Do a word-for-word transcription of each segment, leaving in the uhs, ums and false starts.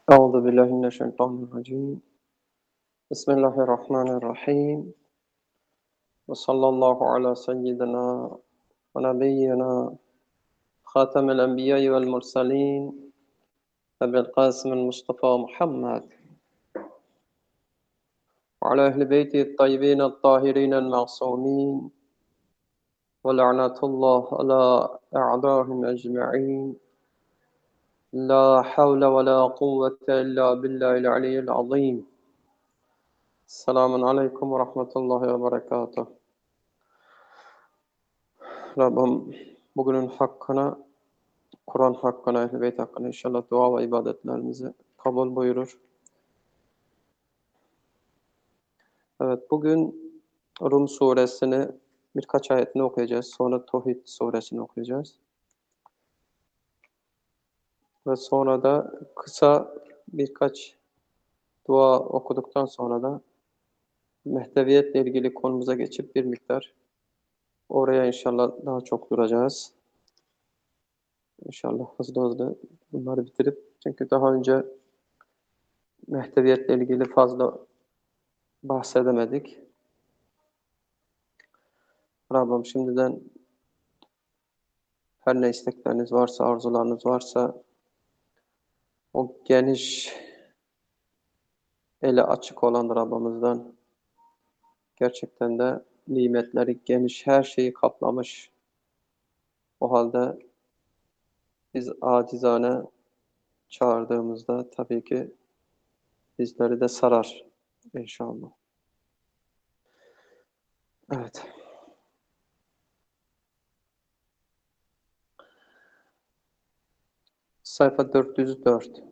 أعوذ بالله من الشيطان الرجيم. بسم الله الرحمن الرحيم. وصلى الله على سيدنا ونبينا خاتم الأنبياء والمرسلين أبي القاسم المصطفى محمد وعلى أهل بيته الطيبين الطاهرين المعصومين، ولعنة الله على أعدائهم أجمعين. لا حول ولا قوة إلا بالله العلي العظيم. السلام عليكم ورحمة الله وبركاته. Rabbim bugünün hakkına, Kur'an hakkına, Ehl-i Beyt hakkına inşallah dua ve ibadetlerimizi kabul buyurur. Evet, bugün Rum suresini birkaç ayetini okuyacağız. Sonra Tevhid suresini okuyacağız. Ve sonra da kısa birkaç dua okuduktan sonra da Mehdeviyetle ilgili konumuza geçip bir miktar oraya inşallah daha çok duracağız. İnşallah hızlı hızlı bunları bitirip, çünkü daha önce Mehdeviyetle ilgili fazla bahsedemedik. Rabbim şimdiden her ne istekleriniz varsa, arzularınız varsa o geniş, eli açık olan Rabbimizden gerçekten de nimetleri geniş, her şeyi kaplamış. O halde biz acizane çağırdığımızda tabii ki bizleri de sarar inşallah. Evet. Sayfa dört yüz dört.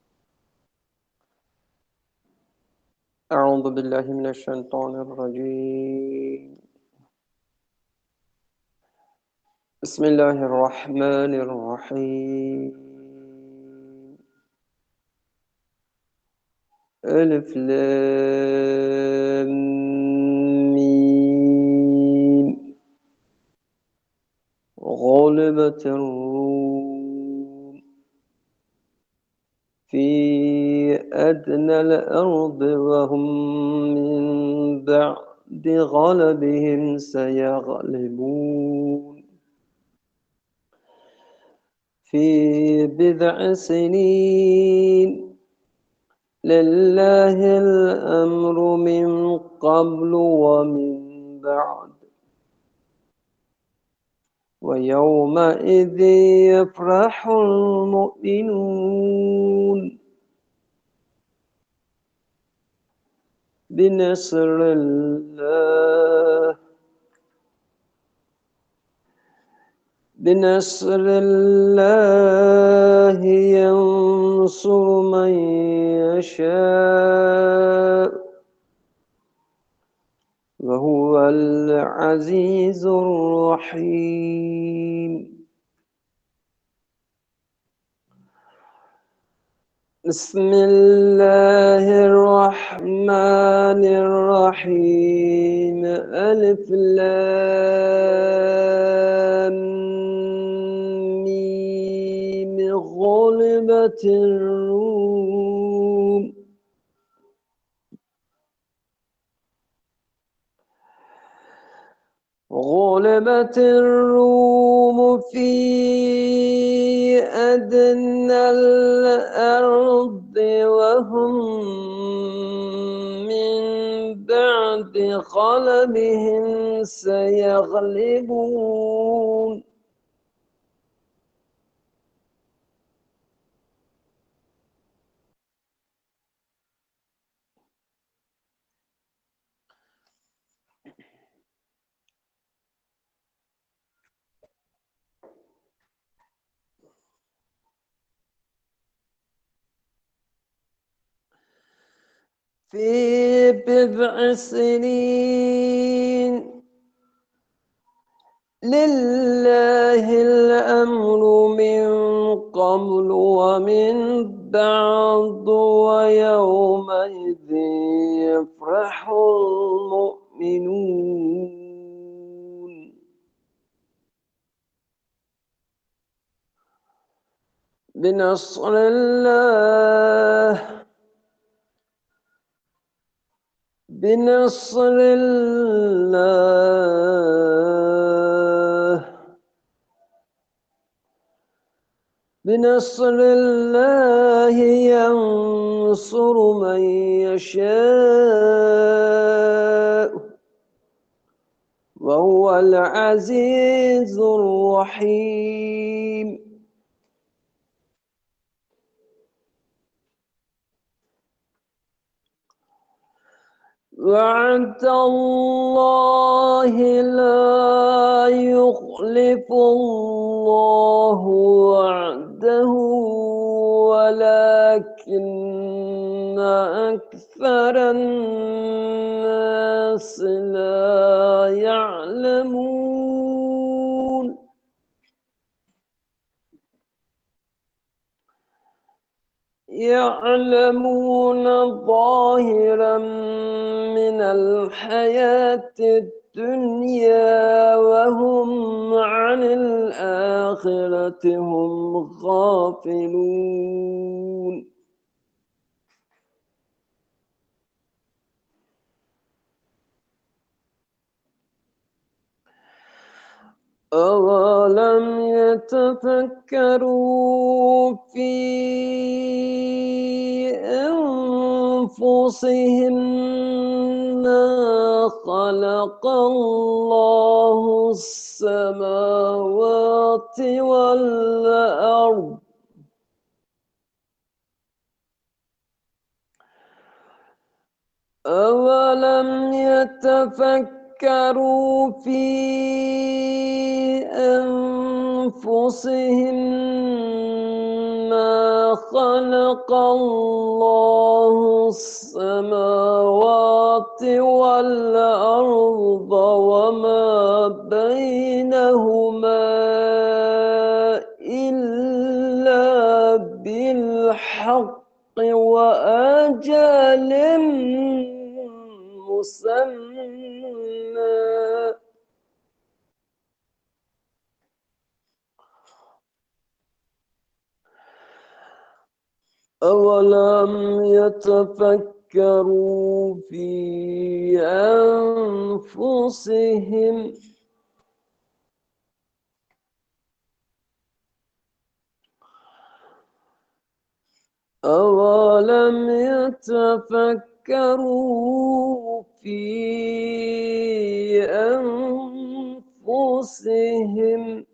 Euzu billahi mineşşeytanirracim. Bismillahirrahmanirrahim. Elif Lam Mim. Galibetir Rum fi adnal ardı ve hum min ba'di galabihim seyaglibun fi bid'i sinin. Lillahil emru min qablu ve min ba'd. وَيَوْمَئِذٍ يَفْرَحُ الْمُؤْمِنُونَ بِنَصْرِ اللَّهِ بِنَصْرِ اللَّهِ يَنْصُرُ مَنْ يَشَاءُ وَهُوَ الْعَزِيزُ الرَّحِيمُ. بسم الله الرحمن الرحيم. ألف لام ميم. غلبت الروم غلبت الروم في أدنى الأرض وهم من بعد غلبهم سيغلبون. في بضع سنين لله الأمر من قبل ومن بعد ويومئذ يفرح المؤمنون بنصر الله بنصر الله بنصر الله ينصر من يشاء وهو العزيز الرحيم. وعد الله لا يخلف الله وعده ولكن أكثر الناس لا يعلمون. يعلمون ظاهرا من الحياة الدنيا وهم عن الآخرة هم غافلون. أولم يتفكروا في أنفسهم ما خلق الله السماوات والأرض أولم يتفكروا في أنفسهم ما خلق الله السماوات والأرض وما بينهما إلا بالحق وأجل مسمى. أولم يتفكروا في أنفسهم أولم يتفكروا في أنفسهم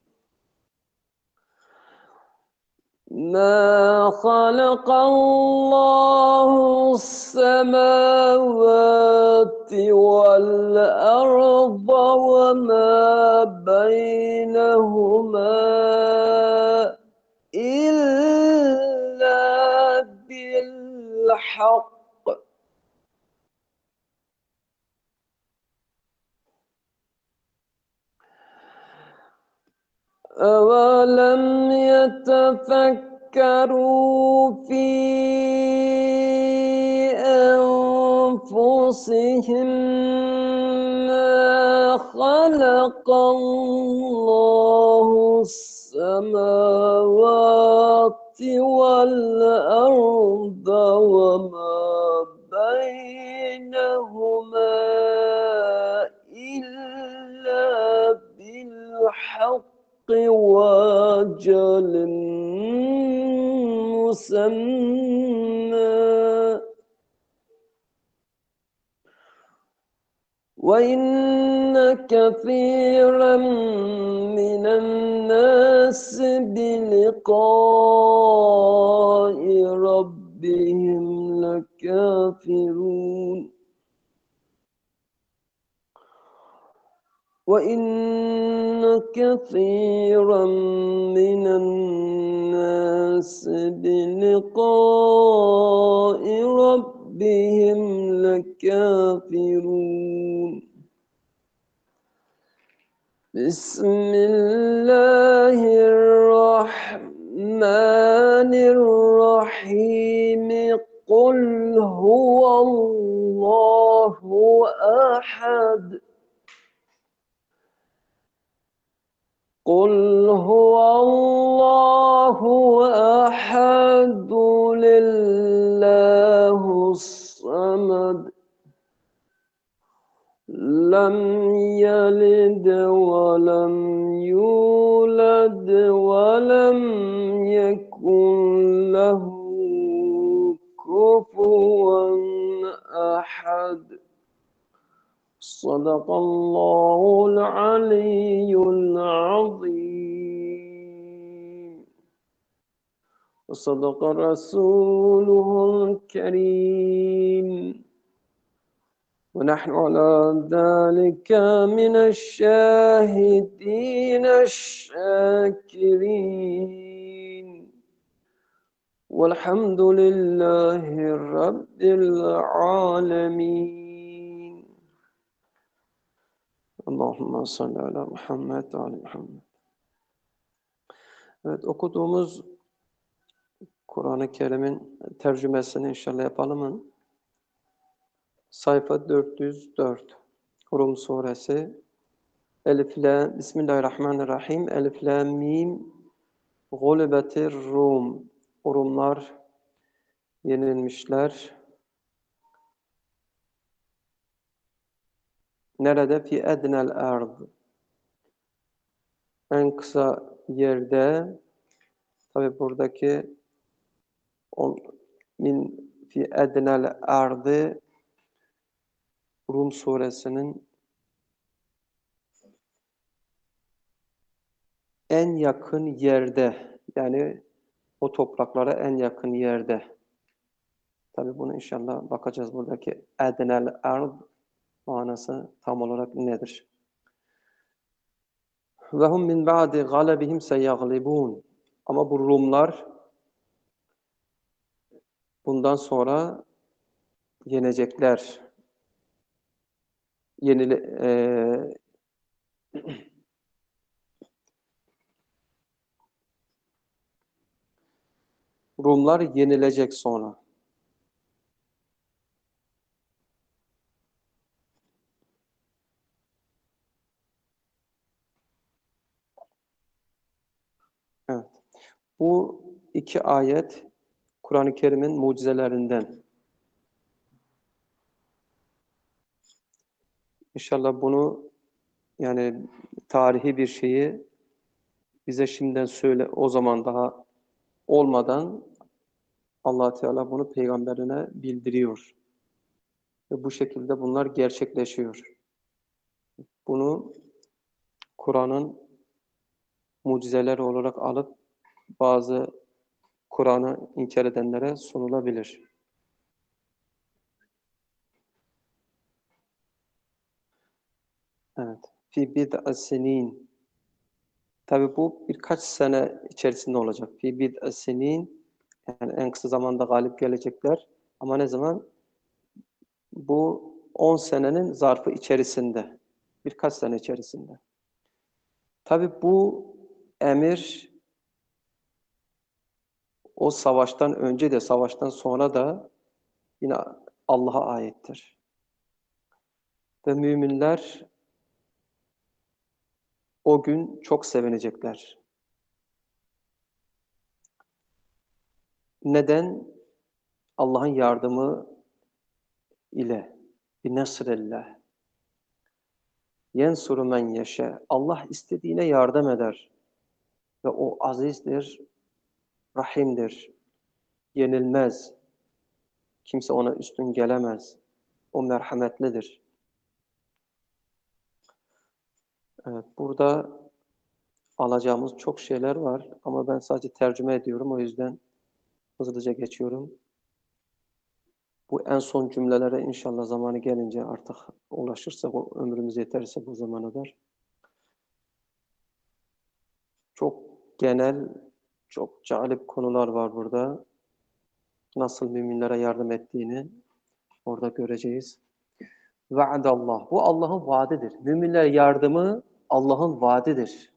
ما خلق الله السماوات والأرض وما بينهما إلا بالحق أولم يتفكروا في أنفسهم ما خلق الله السماوات والأرض وما بينهما إلا بالحق وأجل مسمى وإن كثيرا من الناس بلقاء ربهم لكافرون. وإن كثيرا من الناس بلقاء ربهم لكافرون. بسم الله الرحمن الرحيم قل هو الله أحد قل هو الله لم يلد ولم يولد ولم يكن له كفوا أحد صدق الله العلي العظيم وصدق رسوله الكريم ونحن على ذلك من الشاهدين الشاكرين والحمد لله رب العالمين Allahümme salli ala Muhammed ve ala Muhammed. Evet, okuduğumuz Kur'an-ı Kerim'in tercümesini inşallah yapalım mı? Sayfa dört yüz dört. Rum suresi. Elif lam Bismillahirrahmanirrahim. Elif lam mim. Gulibetir Rum. Rumlar yenilmişler. Nerede? Fi ednel ard. En kısa yerde. Tabi buradaki on, min fi ednel ardı Rum suresinin en yakın yerde, yani o topraklara en yakın yerde. Tabi bunu inşallah bakacağız, buradaki ednel ard manası tam olarak nedir? Ve hum min ba'di galebihim seyaglibun. Ama bu Rumlar bundan sonra yenecekler. Yenile, e, Rumlar yenilecek sonra. Evet. Bu iki ayet Kur'an-ı Kerim'in mucizelerinden. İnşallah bunu, yani tarihi bir şeyi bize şimdiden söyle, o zaman daha olmadan Allah Teala bunu peygamberine bildiriyor. Ve bu şekilde bunlar gerçekleşiyor. Bunu Kur'an'ın mucizeleri olarak alıp bazı Kur'an'ı inkar edenlere sunulabilir. Evet. Fi bid'a sinin. Tabi bu birkaç sene içerisinde olacak. Fi bid'a sinin, yani en kısa zamanda galip gelecekler. Ama ne zaman? Bu on senenin zarfı içerisinde. Birkaç sene içerisinde. Tabi bu emir o savaştan önce de savaştan sonra da yine Allah'a aittir. Ve müminler o gün çok sevinecekler. Neden? Allah'ın yardımı ile. Binasrillah. Yensuru men yeşe. Allah istediğine yardım eder. Ve o azizdir, rahimdir. Yenilmez. Kimse ona üstün gelemez. O merhametlidir. Evet, burada alacağımız çok şeyler var ama ben sadece tercüme ediyorum, o yüzden hızlıca geçiyorum. Bu en son cümlelere inşallah zamanı gelince artık ulaşırsak, o ömrümüz yeterse bu zamana kadar. Çok genel, çok cazip konular var burada. Nasıl müminlere yardım ettiğini orada göreceğiz. Vaadallah. Bu Allah'ın vaadidir. Müminlere yardımı Allah'ın vaadidir.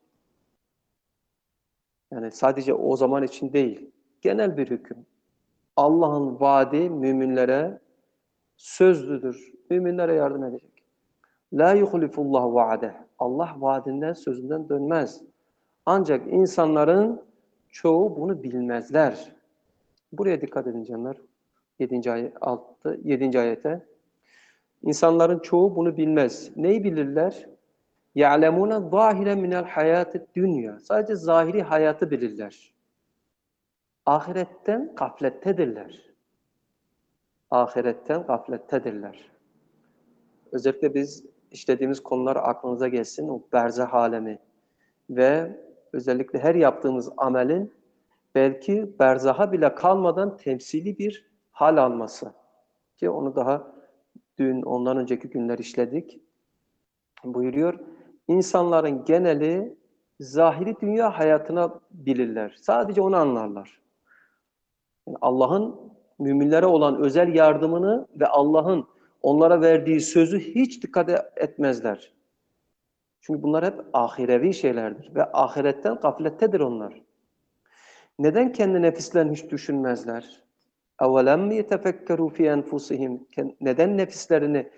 Yani sadece o zaman için değil. Genel bir hüküm. Allah'ın vaadi müminlere sözlüdür. Müminlere yardım edecek. La yuhlifullahu vaadeh. Allah vaadinden, sözünden dönmez. Ancak insanların çoğu bunu bilmezler. Buraya dikkat edin canlar. yedinci ayet, altı, yedinci ayete. İnsanların çoğu bunu bilmez. Neyi bilirler? يَعْلَمُونَ ظَاهِرًا مِنَ الْحَيَاةِ dünya. Sadece zahiri hayatı bilirler. Ahiretten gaflettedirler. Ahiretten gaflettedirler. Özellikle biz işlediğimiz konular aklınıza gelsin. O berzah alemi ve özellikle her yaptığımız amelin belki berzaha bile kalmadan temsili bir hal alması. Ki onu daha dün, ondan önceki günler işledik. Buyuruyor, insanların geneli zahiri dünya hayatına bilirler. Sadece onu anlarlar. Yani Allah'ın müminlere olan özel yardımını ve Allah'ın onlara verdiği sözü hiç dikkat etmezler. Çünkü bunlar hep ahirevi şeylerdir ve ahiretten gaflettedir onlar. Neden kendi nefislerini hiç düşünmezler? اَوَلَمْ يَتَفَكَّرُوا فِي أَنْفُسِهِمْ Neden nefislerini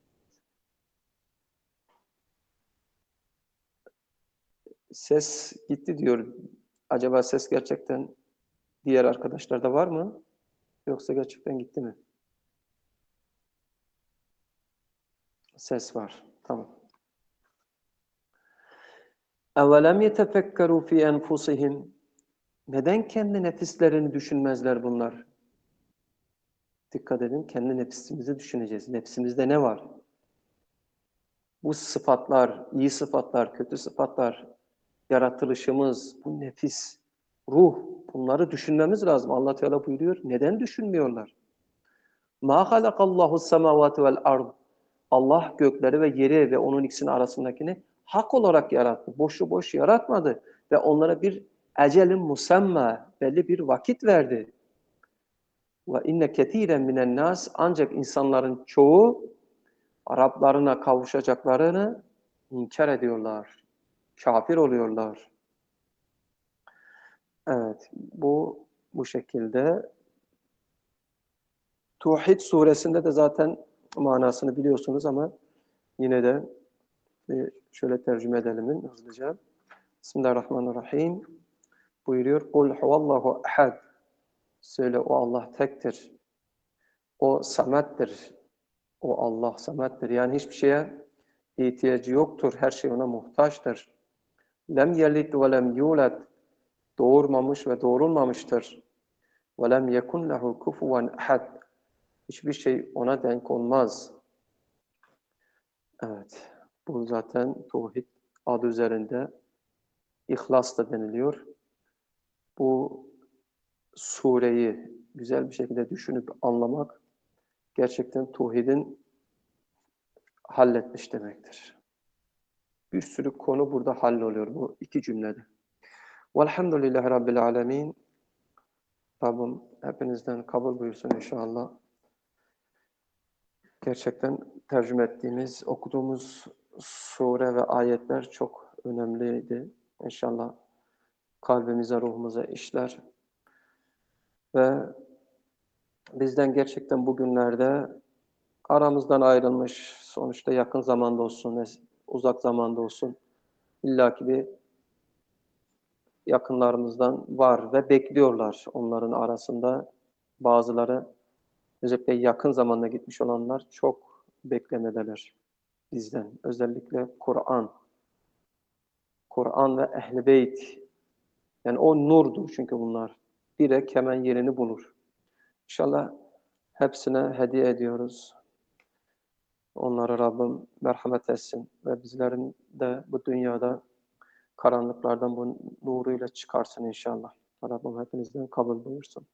ses gitti diyor. Acaba ses gerçekten diğer arkadaşlarda var mı? Yoksa gerçekten gitti mi? Ses var. Tamam. اَوَلَمْ يَتَفَكَّرُوا فِي أَنْفُسِهِمْ Neden kendi nefislerini düşünmezler bunlar? Dikkat edin, kendi nefsimizi düşüneceğiz. Nefsimizde ne var? Bu sıfatlar, iyi sıfatlar, kötü sıfatlar, yaratılışımız, bu nefis, ruh, bunları düşünmemiz lazım. Allah Teala buyuruyor, neden düşünmüyorlar? مَا خَلَقَ اللّٰهُ السَّمَاوَاتِ وَالْاَرْضِ Allah gökleri ve yeri ve onun ikisinin arasındakini hak olarak yarattı. Boşu boş yaratmadı. Ve onlara bir ecelin musamma, belli bir vakit verdi. وَاِنَّ كَثِيرًا مِنَ النَّاسِ Ancak insanların çoğu Rablarına kavuşacaklarını inkar ediyorlar. Kafir oluyorlar. Evet, bu bu şekilde. Tevhid suresinde de zaten manasını biliyorsunuz ama yine de bir şöyle tercüme edelim hızlıca. Bismillahirrahmanirrahim. Buyuruyor. Kul huvallahu ehad. Söyle o Allah tektir. O samettir. O Allah samettir. Yani hiçbir şeye ihtiyacı yoktur. Her şey ona muhtaçtır. Lem yelid ve lem yulad. Doğurmamış ve doğurulmamıştır. Ve lem yekun lehu kufuven ehad. Hiçbir şey ona denk olmaz. Evet. Bu zaten tevhid adı üzerinde İhlas da deniliyor. Bu sureyi güzel bir şekilde düşünüp anlamak gerçekten tevhidin halletmiş demektir. Bir sürü konu burada halloluyor bu iki cümlede. Velhamdülillahi Rabbil alemin. Rabbim hepinizden kabul buyursun inşallah. Gerçekten tercüme ettiğimiz, okuduğumuz sure ve ayetler çok önemliydi. İnşallah kalbimize, ruhumuza işler. Ve bizden gerçekten bugünlerde aramızdan ayrılmış, sonuçta yakın zamanda olsun, uzak zamanda olsun, illaki bir yakınlarımızdan var ve bekliyorlar. Onların arasında bazıları, özellikle yakın zamanda gitmiş olanlar çok beklemedeler bizden. Özellikle Kur'an, Kur'an ve Ehl-i Beyt. Yani o nurdur çünkü bunlar. Direkt hemen yerini bulur. İnşallah hepsine hediye ediyoruz. Onlara Rabbim merhamet etsin ve bizlerin de bu dünyada karanlıklardan bu nuruyla çıkarsın inşallah. Rabbim hepinizden kabul buyursun.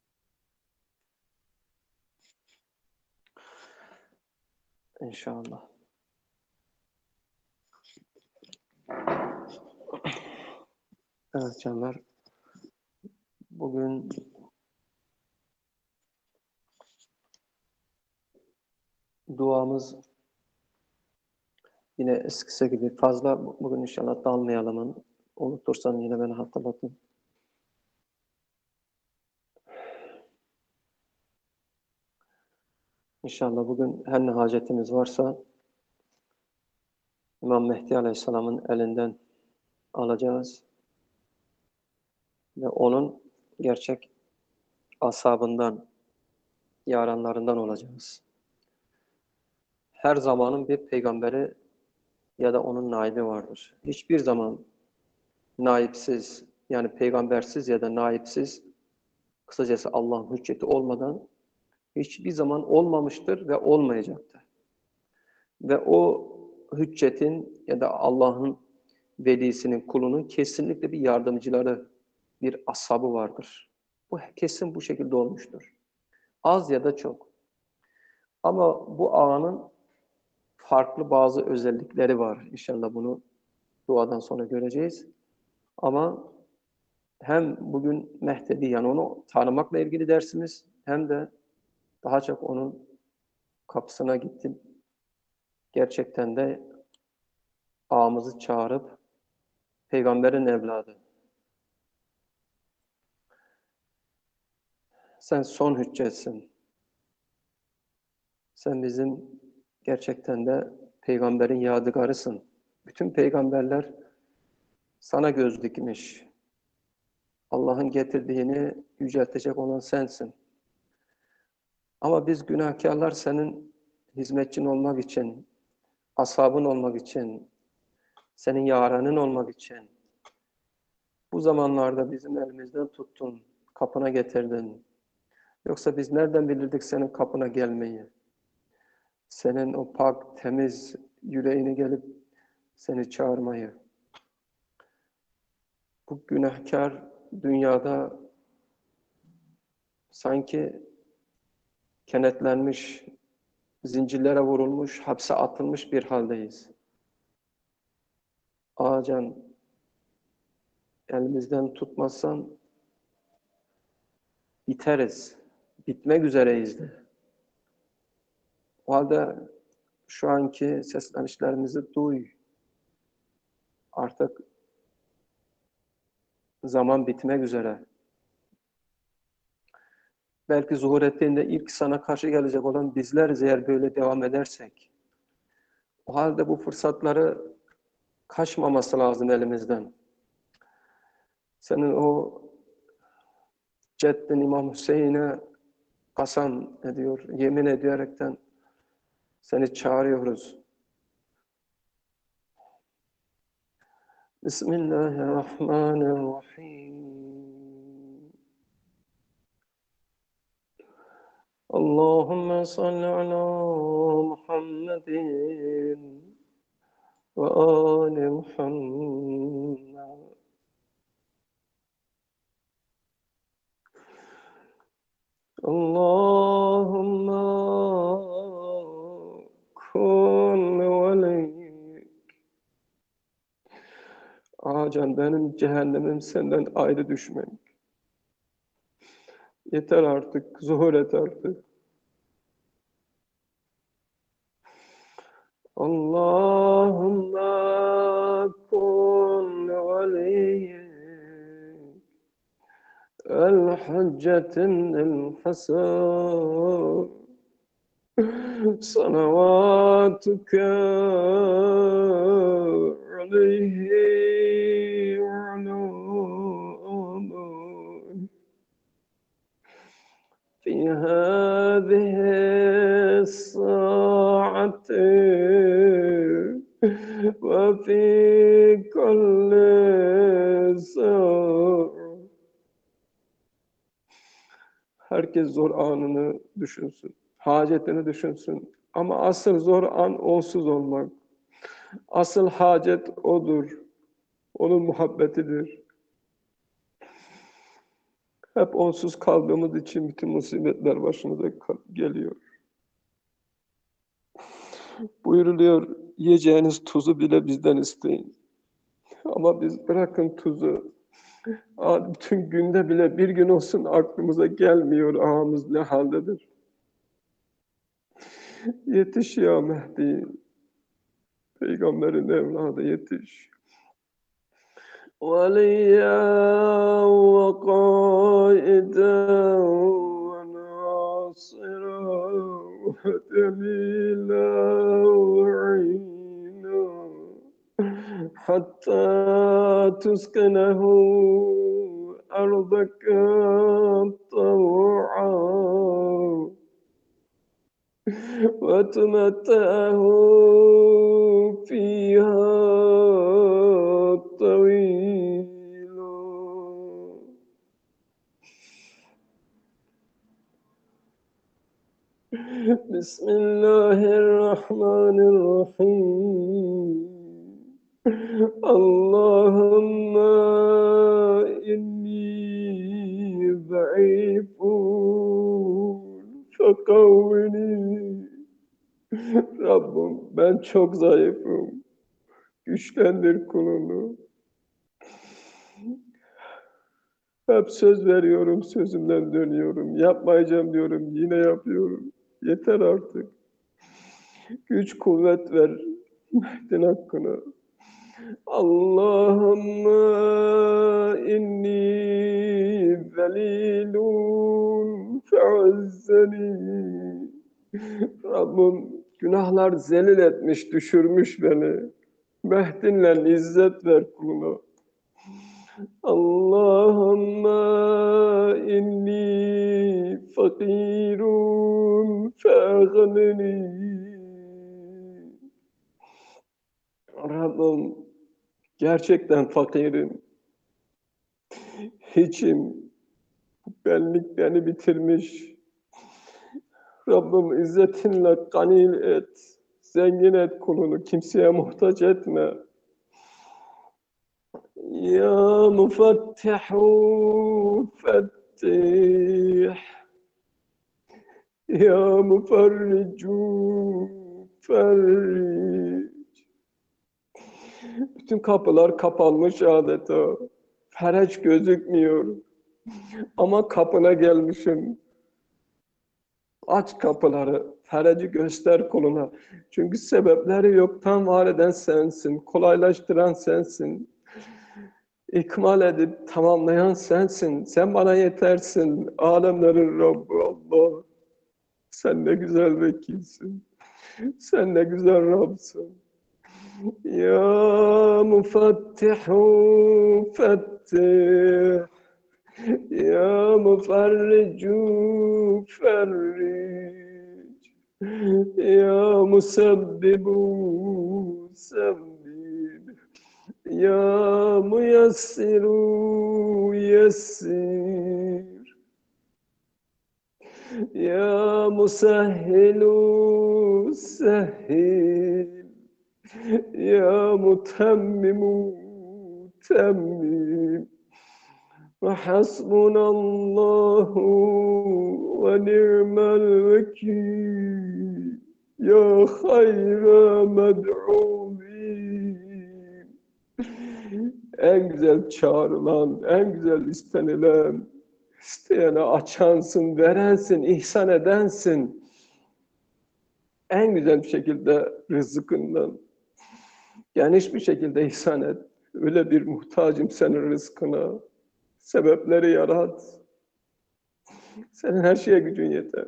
İnşallah. Evet canlar. Bugün duamız yine eskisi gibi fazla. Bugün inşallah dalmayalım. Unutursan yine beni hatırlatın. İnşallah bugün her ne hacetimiz varsa İmam Mehdi Aleyhisselam'ın elinden alacağız. Ve onun gerçek ashabından, yaranlarından olacağız. her zamanın bir peygamberi ya da onun naibi vardır. Hiçbir zaman naipsiz, yani peygambersiz ya da naipsiz, kısacası Allah'ın hücceti olmadan hiçbir zaman olmamıştır ve olmayacaktır. Ve o hüccetin ya da Allah'ın velisinin, kulunun kesinlikle bir yardımcıları, bir ashabı vardır. Bu kesin bu şekilde olmuştur. Az ya da çok. Ama bu ağanın farklı bazı özellikleri var. İnşallah bunu duadan sonra göreceğiz. Ama hem bugün Mehtedi, yani onu tanımakla ilgili dersimiz, hem de daha çok onun kapısına gittim. Gerçekten de ağamızı çağırıp, peygamberin evladı, sen son hüccetsin. Sen bizim gerçekten de peygamberin yadigarısın. Bütün peygamberler sana göz dikmiş. Allah'ın getirdiğini yüceltecek olan sensin. Ama biz günahkarlar senin hizmetçin olmak için, ashabın olmak için, senin yaranın olmak için bu zamanlarda bizim elimizden tuttun, kapına getirdin. Yoksa biz nereden bilirdik senin kapına gelmeyi? Senin o pak, temiz yüreğine gelip seni çağırmayı. Bu günahkar dünyada sanki kenetlenmiş, zincirlere vurulmuş, hapse atılmış bir haldeyiz. Ağacan, elimizden tutmazsan biteriz, bitmek üzereyiz de. O halde şu anki seslenişlerimizi duy. Artık zaman bitmek üzere. Belki zuhur ettiğinde ilk sana karşı gelecek olan bizleriz eğer böyle devam edersek. O halde bu fırsatları kaçmaması lazım elimizden. Senin o ceddin İmam Hüseyin'e kasam ediyor, yemin ederekten seni çağırıyoruz. Bismillahirrahmanirrahim. Allahümme salli ala Muhammedin ve ali Muhammed. Allahümme kun veliyik. Ağacan, benim cehennemim senden ayrı düşmek. Yeter artık, zuhur et artık. Allahümme kun veliyik. El-Hüccetin el-Hasan. Salavatuke aleyhi ve ala aman. Fi hâzihi s-sâ'ati ve fi kulli sâ'a. Herkes zor anını düşünsün, hacetini düşünsün. Ama asıl zor an onsuz olmak. Asıl hacet odur. Onun muhabbetidir. Hep onsuz kaldığımız için bütün musibetler başımıza geliyor. Buyuruluyor, yiyeceğiniz tuzu bile bizden isteyin. Ama biz bırakın tuzu. Bütün günde bile bir gün olsun aklımıza gelmiyor ağamız ne haldedir. Yetiş ya Mehdi, Peygamberin evladı yetiş. وَلِيًّا وَقَائِدًا وَنَاصِرًا وَدَلِيلًا وَعِينًا حَتَّى تُسْكِنَهُ أَرْضَكَ طَوْعًا وتمتعه فيها طويل. بسم الله الرحمن الرحيم. اللهم إني ضعيف فقوّني. Rabbim ben çok zayıfım. Güçlendir kulunu. Hep söz veriyorum, sözümden dönüyorum. Yapmayacağım diyorum, yine yapıyorum. Yeter artık. Güç kuvvet ver Mehdi'nin hakkına. Allahümme inni zelilun fe'azzeni. Rabbim günahlar zelil etmiş, düşürmüş beni. Mehdinle izzet ver kuluna. Allahümme inni fakirun fe'agnini. Rabbim gerçekten fakirim. Hiçim. Benlik beni bitirmiş. Rabbim izzetinle ganil et. Zengin et kulunu. Kimseye muhtaç etme. Ya mufattihu fettih. Ya mufarricu ferric. Bütün kapılar kapanmış adeta. Fereç gözükmüyor. Ama kapına gelmişim. Aç kapıları, fereci göster kuluna. Çünkü sebepleri yoktan var eden sensin, kolaylaştıran sensin. İkmal edip tamamlayan sensin. Sen bana yetersin. Alemlerin Rabbi Allah. Sen ne güzel vekilsin. Sen ne güzel Rabb'sın. Ya mufattihu fettih. Ya mufarricu ferric. Ya musabbibu sabbib. Ya muyassiru yassir. Ya musahhilu sahhil. Ya mutemmimu temmim. Ve hasbunallahu ve ni'mel vekil. Ya hayra med'uvin. En güzel çağrılan, en güzel istenilen, isteyene açansın, verensin, ihsan edensin. En güzel bir şekilde rızkından, geniş bir şekilde ihsan et. Öyle bir muhtacım senin rızkına. Sebepleri yarat. Senin her şeye gücün yeter.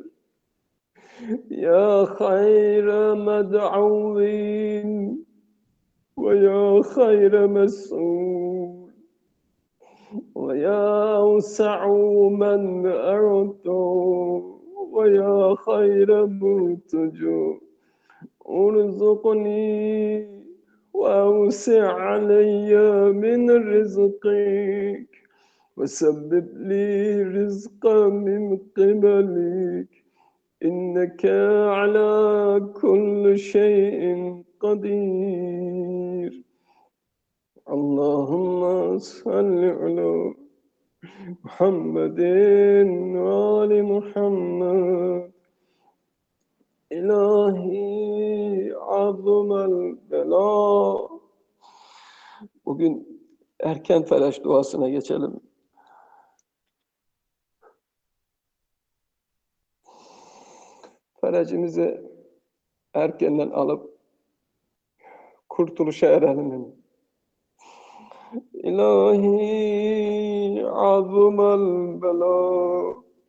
Ya hayra med'uvin ve ya hayra mes'ul ve ya us'u men ertu ve ya hayra murtucu urzuqni ve evsi' aleyye min rizqik ve sebbib li rizqa min qibalik. İnneke ala kulli şeyin kadir. Allahümme salli ala Muhammedin ve ali Muhammed. İlahi azumel bela. Bugün erken felaş duasına geçelim. Ferecimizi erkenden alıp kurtuluşa erelim. İlahi azumel bela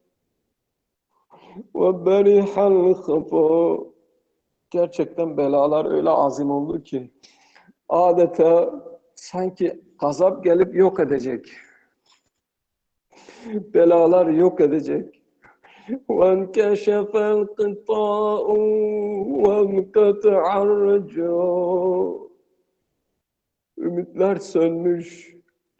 ve berihal khafa. Gerçekten belalar öyle azim oldu ki adeta sanki gazap gelip yok edecek. Belalar yok edecek. وانكشف الغطاء وانقطع الرجاء. Ümitler sönmüş,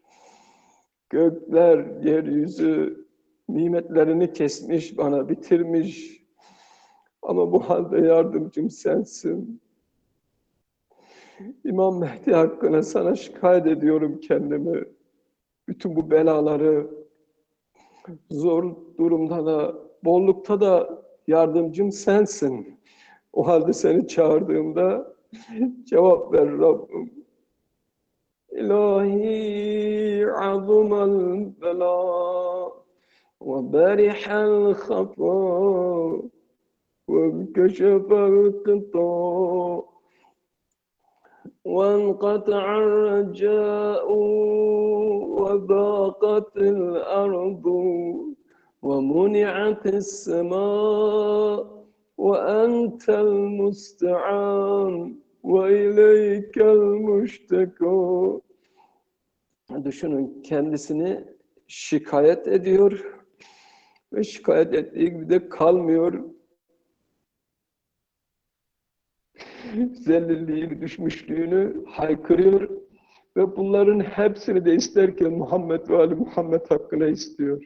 gökler, yeryüzü nimetlerini kesmiş, bana bitirmiş. Ama bu halde yardımcım sensin. İmam Mehdi hakkında sana şikayet ediyorum kendimi. Bütün bu belaları, zor durumda da, bollukta da yardımcım sensin. O halde seni çağırdığımda cevap ver Rabbim. İlahi azumal bela ve berihal khata ve keşefel kıta وانقطع الرجاء وضاقت الأرض ومنعت السماء وأنت المستعان وإليك المشتكى. Düşünün, kendisini şikayet ediyor ve şikayet ettiği gibi de kalmıyor. Zelilliğini, düşmüşlüğünü haykırıyor ve bunların hepsini de isterken Muhammed ve Ali Muhammed hakkında istiyor.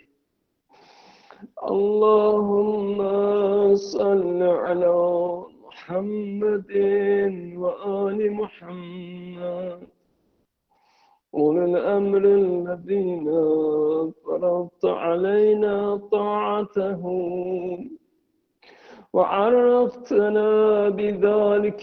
Allahümme salli ala Muhammedin ve Ali Muhammed ulul emrillezine faradta aleyna ta'atehum وعرفتنا بذلك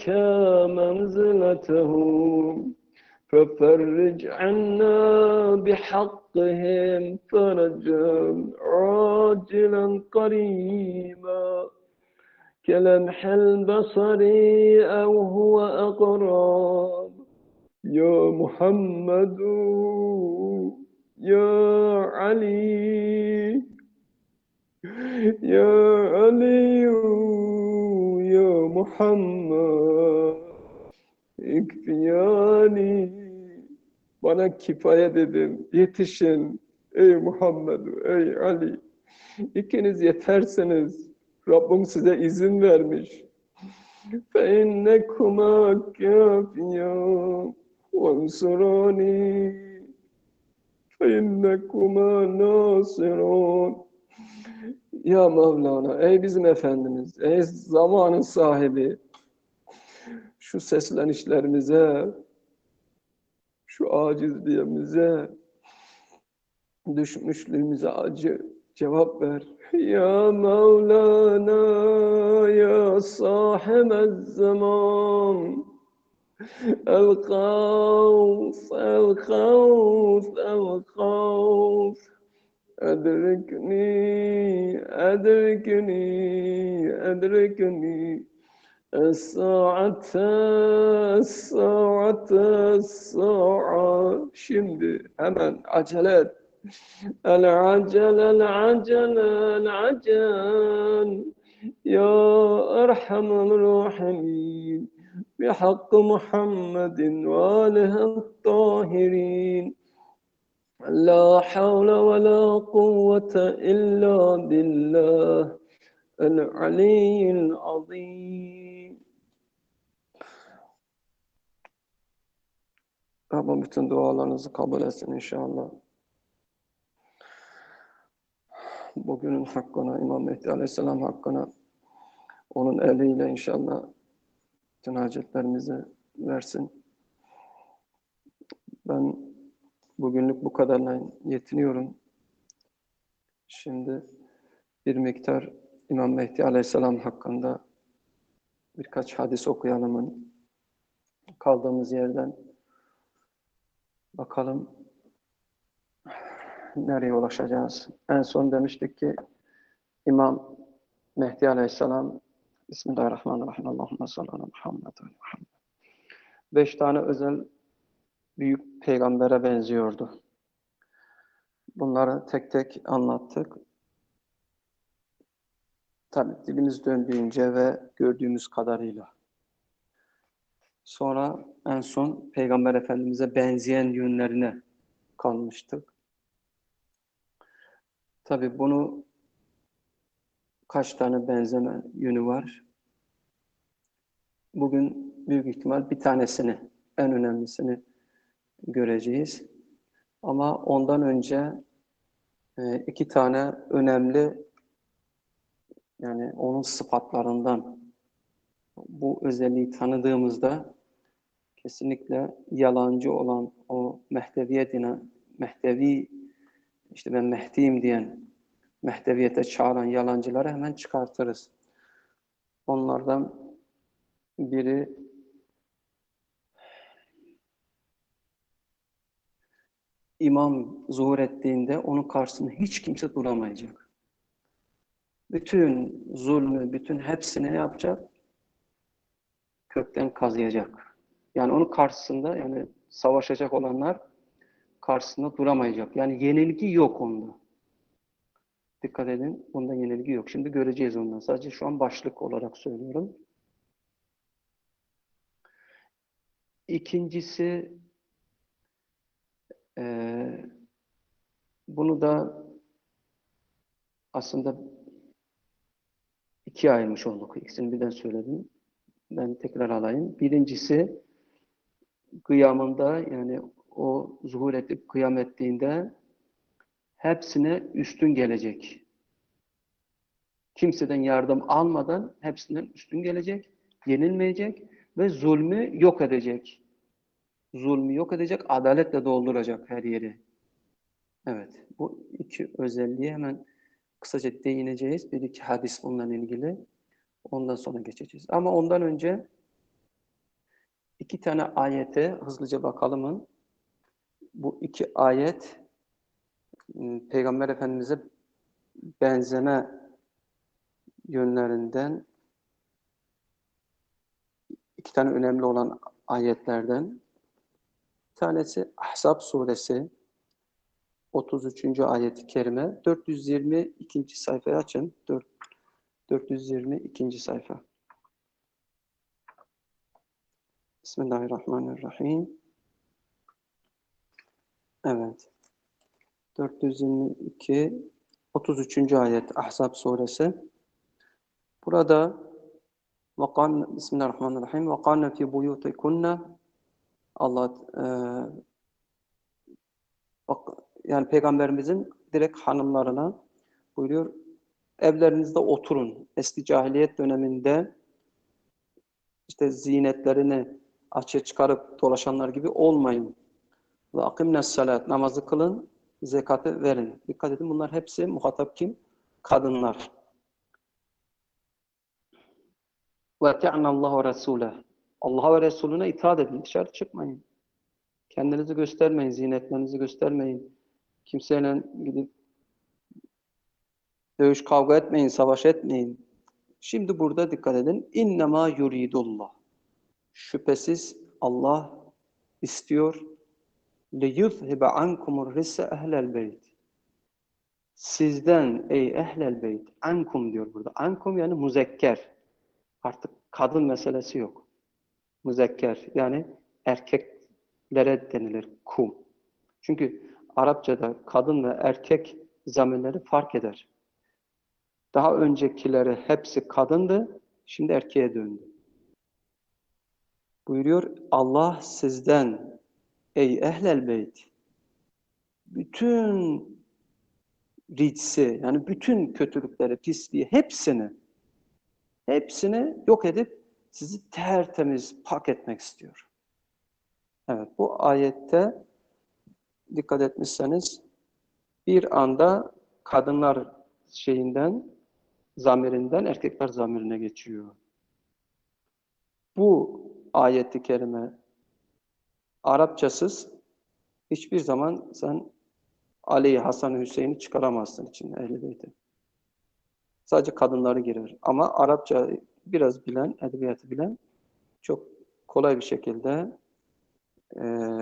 منزلتهم ففرج عنا بحقهم فرجا عاجلا قريبا كلمح البصر أو هو أقرب يا محمد يا علي Ya Ali, ya Muhammed, ikfiyani, bana kifayet edin, yetişin, ey Muhammed, ey Ali, ikiniz yeterseniz, Rabbim size izin vermiş. فَاِنَّكُمَا كَافِيًا وَانْصُرَانِي فَاِنَّكُمَا نَاصِرُونَ. Ya Mevlana, ey bizim Efendimiz, ey zamanın sahibi, şu seslenişlerimize, şu acizliğimize, düşmüşlüğümüze acı cevap ver. Ya Mevlana, ya sahibez zaman, el-Gavs, el-Gavs, el-Gavs. أدركني أدركني أدركني الساعة الساعة الساعة. Şimdi hemen acele et. العجل العجل العجل يا أرحم الراحمين بحق محمد وآله الطاهرين. La havle ve la kuvvete illa billah el-aliyyil azim. Rabbim bütün dualarınızı kabul etsin inşallah. Bugünün hakkına, İmam Mehdi Aleyhisselam hakkına, onun eliyle inşallah bütün hacetlerimizi versin. Ben bugünlük bu kadarla yetiniyorum. Şimdi bir miktar İmam Mehdi Aleyhisselam hakkında birkaç hadis okuyalım. Kaldığımız yerden bakalım nereye ulaşacağız. En son demiştik ki İmam Mehdi Aleyhisselam Bismillahirrahmanirrahim. Allahümme salli ala Muhammed ve Muhammed. Beş tane özel büyük peygambere benziyordu. Bunları tek tek anlattık. Tabii dilimiz döndüğünce ve gördüğümüz kadarıyla. Sonra en son Peygamber Efendimiz'e benzeyen yönlerine kalmıştık. Tabii bunu kaç tane benzeme yönü var? Bugün büyük ihtimal bir tanesini, en önemlisini göreceğiz. Ama ondan önce e, iki tane önemli, yani onun sıfatlarından bu özelliği tanıdığımızda kesinlikle yalancı olan o mehdeviyetine, Mehdevi, işte ben Mehdi'yim diyen, Mehdeviyete çağıran yalancıları hemen çıkartırız. Onlardan biri imam zuhur ettiğinde onun karşısında hiç kimse duramayacak. Bütün zulmü, bütün hepsini yapacak? Kökten kazıyacak. Yani onun karşısında, yani savaşacak olanlar karşısında duramayacak. Yani yenilgi yok onda. Dikkat edin, bunda yenilgi yok. Şimdi göreceğiz ondan. Sadece şu an başlık olarak söylüyorum. İkincisi, e, bunu da aslında ikiye ayırmış olduk. İkisini birden söyledim. Ben tekrar alayım. Birincisi, kıyamında, yani o zuhur edip kıyam ettiğinde hepsine üstün gelecek. Kimseden yardım almadan hepsinden üstün gelecek, yenilmeyecek ve zulmü yok edecek. Zulmü yok edecek, adaletle dolduracak her yeri. Evet, bu iki özelliğe hemen kısaca değineceğiz. Bir iki hadis bununla ilgili. Ondan sonra geçeceğiz. Ama ondan önce iki tane ayete hızlıca bakalım. Bu iki ayet Peygamber Efendimiz'e benzeme yönlerinden iki tane önemli olan ayetlerden. Bir tanesi Ahzab suresi otuz üçüncü ayet-i kerime. dört yüz yirmi ikinci sayfayı açın. dört yüz yirmi ikinci sayfa. Bismillahirrahmanirrahim. Evet. dört yüz yirmi iki otuz üçüncü ayet Ahzab suresi. Burada vakan Bismillahirrahmanirrahim. Vakanna fi buyutikunna. Allah e, yani Peygamberimizin direkt hanımlarına buyuruyor. Evlerinizde oturun. Eski cahiliyet döneminde işte zinetlerini açığa çıkarıp dolaşanlar gibi olmayın. Ve akimnes salat, namazı kılın, zekatı verin. Dikkat edin, bunlar hepsi muhatap kim? Kadınlar. Ve te'anallahu resule. Allah'a ve Resulüne itaat edin. Dışarı çıkmayın. Kendinizi göstermeyin, zinetlerinizi göstermeyin. Kimseyle gidip dövüş kavga etmeyin, savaş etmeyin. Şimdi burada dikkat edin. İnnemâ yuridullah. Şüphesiz Allah istiyor. لِيُذْهِبَ عَنْكُمُ الرِّسَّ اَهْلَ الْبَيْتِ. Sizden ey ehlel beyt, ankum diyor burada. Ankum yani muzekker. Artık kadın meselesi yok. Muzekker yani erkeklere denilir kum. Çünkü Arapçada kadın ve erkek zamirleri fark eder. Daha öncekileri hepsi kadındı, şimdi erkeğe döndü. Buyuruyor Allah sizden ey ehlel beyt, bütün ricsi, yani bütün kötülükleri, pisliği, hepsini hepsini yok edip sizi tertemiz, pak etmek istiyor. Evet, bu ayette dikkat etmişseniz bir anda kadınlar şeyinden, zamirinden erkekler zamirine geçiyor. Bu ayet-i kerime Arapçasız hiçbir zaman sen Ali, Hasan, Hüseyin'i çıkaramazsın için Ehl-i Beyt'e. Sadece kadınları girer. Ama Arapça biraz bilen, edebiyatı bilen çok kolay bir şekilde e,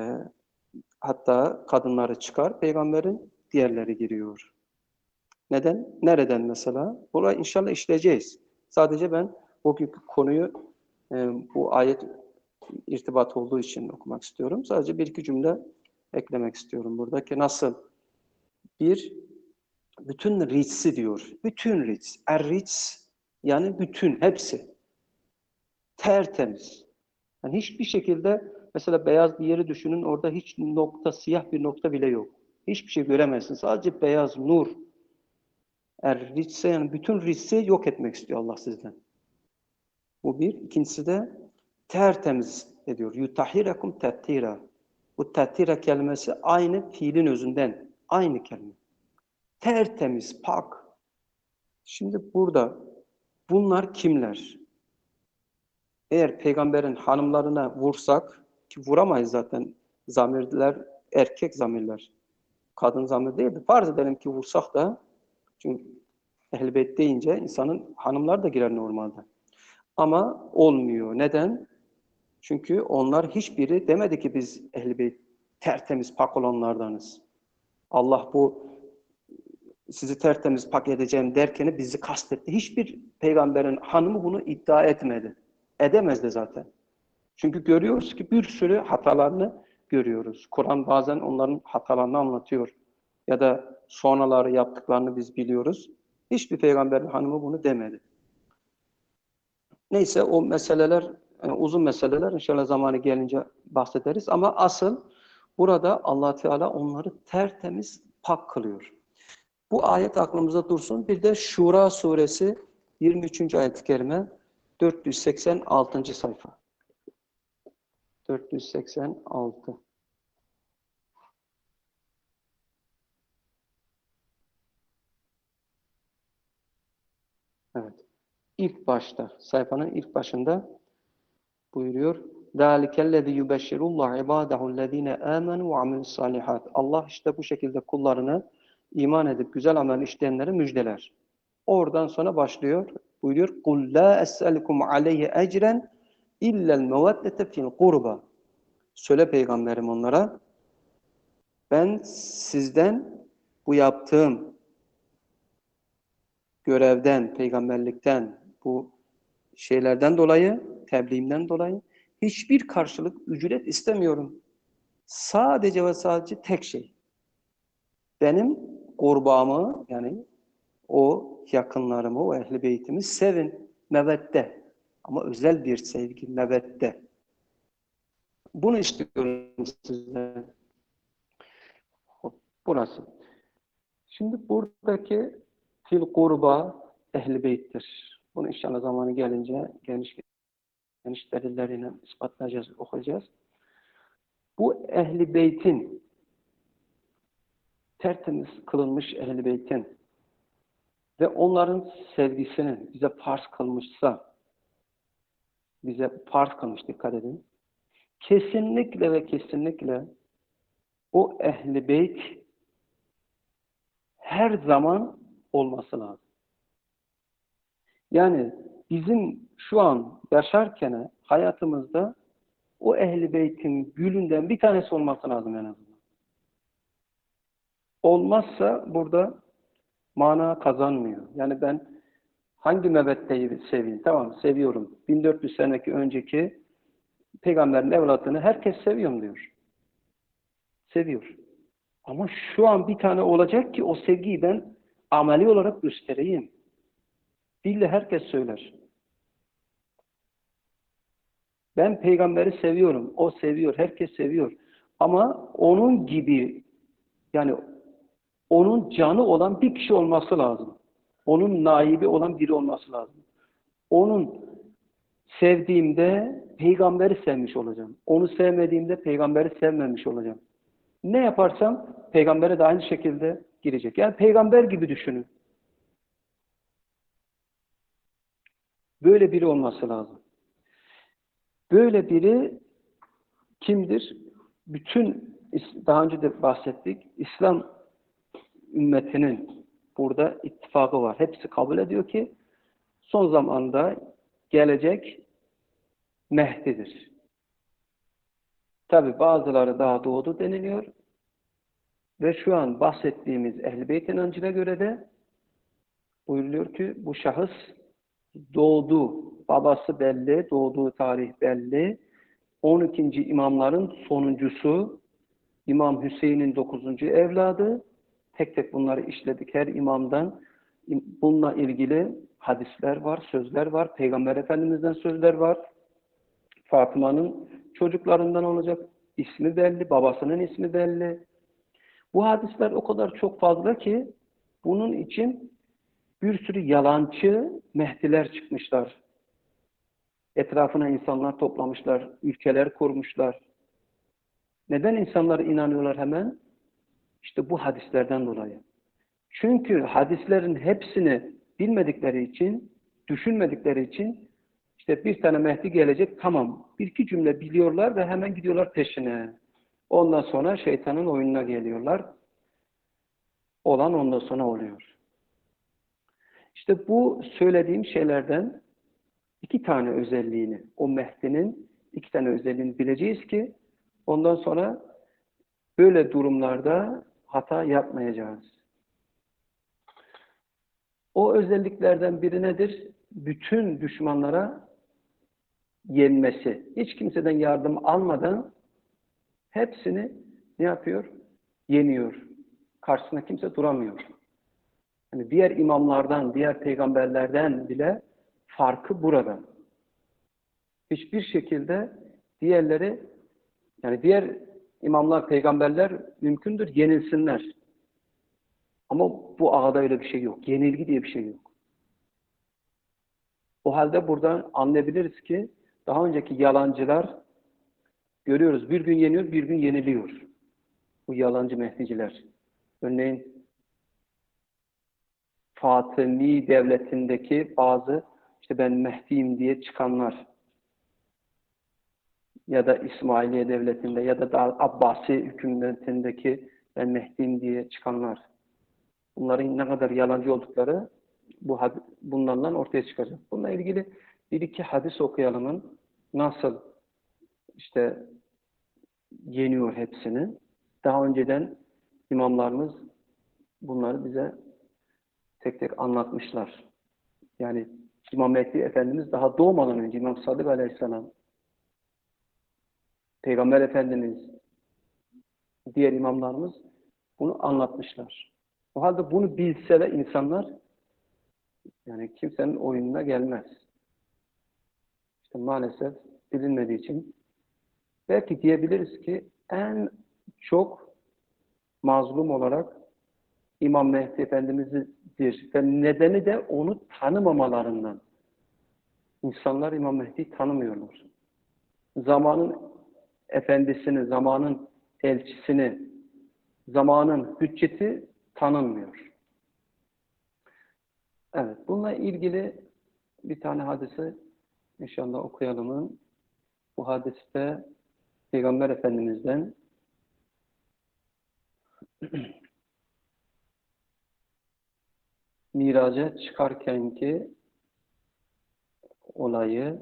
hatta kadınları çıkar, peygamberin diğerleri giriyor. Neden? Nereden mesela? Burayı inşallah işleyeceğiz. Sadece ben bugünkü konuyu e, bu ayet irtibat olduğu için okumak istiyorum. Sadece bir iki cümle eklemek istiyorum buradaki nasıl? Bir, Bütün ritsi diyor. Bütün rits. Er-rits yani bütün, hepsi. Tertemiz. Yani hiçbir şekilde mesela beyaz bir yeri düşünün, orada hiç nokta, siyah bir nokta bile yok. Hiçbir şey göremezsin. Sadece beyaz nur. Er-ritse yani bütün ritsi yok etmek istiyor Allah sizden. Bu bir. İkincisi de tertemiz ediyor. Yutahirekum tettira. Bu tettira kelimesi aynı fiilin özünden. Aynı kelime. Tertemiz, pak. Şimdi burada bunlar kimler? Eğer peygamberin hanımlarına vursak, ki vuramayız zaten, zamirler erkek zamirler, kadın zamir değildi. Farz edelim ki vursak da, çünkü ehl-i beyt deyince insanın hanımlar da girer normalde. Ama olmuyor. Neden? Çünkü onlar hiçbiri demedi ki biz ehl-i beyt tertemiz, pak olanlardanız. Allah bu sizi tertemiz pak edeceğim derken bizi kastetti. Hiçbir peygamberin hanımı bunu iddia etmedi. Edemez de zaten. Çünkü görüyoruz ki bir sürü hatalarını görüyoruz. Kur'an bazen onların hatalarını anlatıyor. Ya da sonraları yaptıklarını biz biliyoruz. Hiçbir peygamberin hanımı bunu demedi. Neyse o meseleler, yani uzun meseleler, inşallah zamanı gelince bahsederiz. Ama asıl burada Allah Teala onları tertemiz pak kılıyor. Bu ayet aklımızda dursun. Bir de Şura suresi yirmi üçüncü ayet-i kerime dört yüz seksen altıncı sayfa. dört yüz seksen altı. Evet. İlk başta, sayfanın ilk başında buyuruyor. ذَٰلِكَ الَّذِي يُبَشِّرُ اللّٰهِ عِبَادَهُ الَّذ۪ينَ آمَنُوا وَعَمِلُوا الصَّالِحَاتِ Allah işte bu şekilde kullarını iman edip güzel amel işleyenleri müjdeler. Oradan sonra başlıyor. Buyuruyor. قُلْ لَا أَسْأَلِكُمْ عَلَيْهِ اَجْرًا اِلَّا الْمَوَدَّةَ فِي الْقُرْبَى Söyle peygamberim onlara, ben sizden bu yaptığım görevden, peygamberlikten, bu şeylerden dolayı, tebliğimden dolayı hiçbir karşılık, ücret istemiyorum. Sadece ve sadece tek şey. Benim kurbamı, yani o yakınlarımı, o ehl-i beytimi sevin, mevedde. Ama özel bir sevgi, mevedde. Bunu istiyorum sizden. Burası. Şimdi buradaki fil kurba ehl-i beyttir. Bunu inşallah zamanı gelince geniş geniş delilleriyle ispatlayacağız, okuyacağız. Bu ehl-i beytin, tertemiz kılınmış ehl-i beytin ve onların sevgisinin bize farz kılmışsa, bize farz kılmış, dikkat edin. Kesinlikle ve kesinlikle o ehl-i beyt her zaman olması lazım. Yani bizim şu an yaşarken hayatımızda o ehl-i beytin gülünden bir tanesi olması lazım en azından. Olmazsa burada mana kazanmıyor. Yani ben hangi meveddeyi seveyim? Tamam, seviyorum. bin dört yüz seneki önceki peygamberin evlatını herkes seviyorum diyor. Seviyor. Ama şu an bir tane olacak ki o sevgiyi ben ameli olarak göstereyim. Dille herkes söyler. Ben peygamberi seviyorum. O seviyor. Herkes seviyor. Ama onun gibi, yani onun canı olan bir kişi olması lazım. Onun naibi olan biri olması lazım. Onun sevdiğimde peygamberi sevmiş olacağım. Onu sevmediğimde peygamberi sevmemiş olacağım. Ne yaparsam peygambere de aynı şekilde girecek. Yani peygamber gibi düşünün. Böyle biri olması lazım. Böyle biri kimdir? Bütün, daha önce de bahsettik, İslam ümmetinin burada ittifakı var. Hepsi kabul ediyor ki son zamanda gelecek Mehdi'dir. Tabi bazıları daha doğdu deniliyor ve şu an bahsettiğimiz Ehl-i Beyt inancına göre de buyuruluyor ki bu şahıs doğdu. Babası belli, doğduğu tarih belli. on ikinci imamların sonuncusu, İmam Hüseyin'in dokuzuncu evladı, tek tek bunları işledik. Her imamdan bununla ilgili hadisler var, sözler var. Peygamber Efendimiz'den sözler var. Fatıma'nın çocuklarından olacak. İsmi belli, babasının ismi belli. Bu hadisler o kadar çok fazla ki bunun için bir sürü yalancı Mehdiler çıkmışlar. Etrafına insanlar toplamışlar, ülkeler kurmuşlar. Neden insanlar inanıyorlar hemen? İşte bu hadislerden dolayı. Çünkü hadislerin hepsini bilmedikleri için, düşünmedikleri için işte bir tane Mehdi gelecek, tamam. Bir iki cümle biliyorlar ve hemen gidiyorlar peşine. Ondan sonra şeytanın oyununa geliyorlar. Olan ondan sonra oluyor. İşte bu söylediğim şeylerden iki tane özelliğini, o Mehdi'nin iki tane özelliğini bileceğiz ki ondan sonra böyle durumlarda hata yapmayacağız. O özelliklerden biri nedir? Bütün düşmanlara yenmesi. Hiç kimseden yardım almadan hepsini ne yapıyor? Yeniyor. Karşısına kimse duramıyor. Yani diğer imamlardan, diğer peygamberlerden bile farkı burada. Hiçbir şekilde diğerleri, yani diğer imamlar, peygamberler mümkündür yenilsinler. Ama bu ağda öyle bir şey yok. Yenilgi diye bir şey yok. O halde buradan anlayabiliriz ki daha önceki yalancılar görüyoruz. Bir gün yeniyor, bir gün yeniliyor. Bu yalancı Mehdiciler. Örneğin Fatımi devletindeki bazı işte ben Mehdi'yim diye çıkanlar ya da İsmailiye devletinde ya da daha Abbasi hükümetindeki ben Mehdi'yim diye çıkanlar. Bunların ne kadar yalancı oldukları bu bunlardan ortaya çıkacak. Bununla ilgili bir iki hadis okuyalımın nasıl işte yeniyor hepsini. Daha önceden imamlarımız bunları bize tek tek anlatmışlar. Yani İmam Mehdi Efendimiz daha doğmadan önce İmam Sadık Aleyhisselam, Peygamber Efendimiz, diğer imamlarımız bunu anlatmışlar. O halde bunu bilse de insanlar yani kimsenin oyununa gelmez. İşte maalesef bilinmediği için belki diyebiliriz ki en çok mazlum olarak İmam Mehdi Efendimiz'dir. Ve nedeni de onu tanımamalarından. İnsanlar İmam Mehdi'yi tanımıyorlar. Zamanın efendisini, zamanın elçisini, zamanın hücceti tanınmıyor. Evet, bununla ilgili bir tane hadisi inşallah okuyalım. Bu hadiste Peygamber Efendimiz'den miraca çıkarkenki olayı,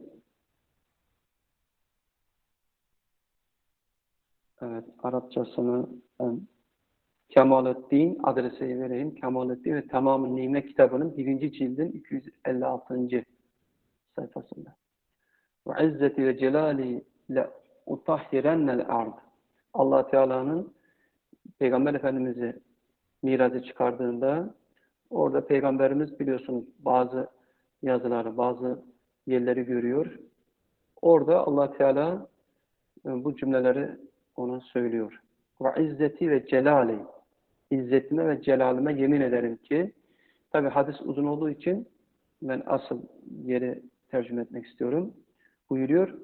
evet, Arapçasını ben Kemalettin adresi vereyim. Kemalettin ve Tamam-ı Nimet kitabının birinci cildin iki yüz elli altıncı sayfasında. Ve izzeti ve celali le utahhirennel ard. Allah Teala'nın Peygamber Efendimiz'i miraca çıkardığında orada Peygamberimiz biliyorsunuz bazı yazıları, bazı yerleri görüyor. Orada Allah Teala bu cümleleri ona söylüyor. Ve izzeti ve celali. İzzetime ve celalime yemin ederim ki, tabi hadis uzun olduğu için ben asıl yeri tercüme etmek istiyorum. Buyuruyor,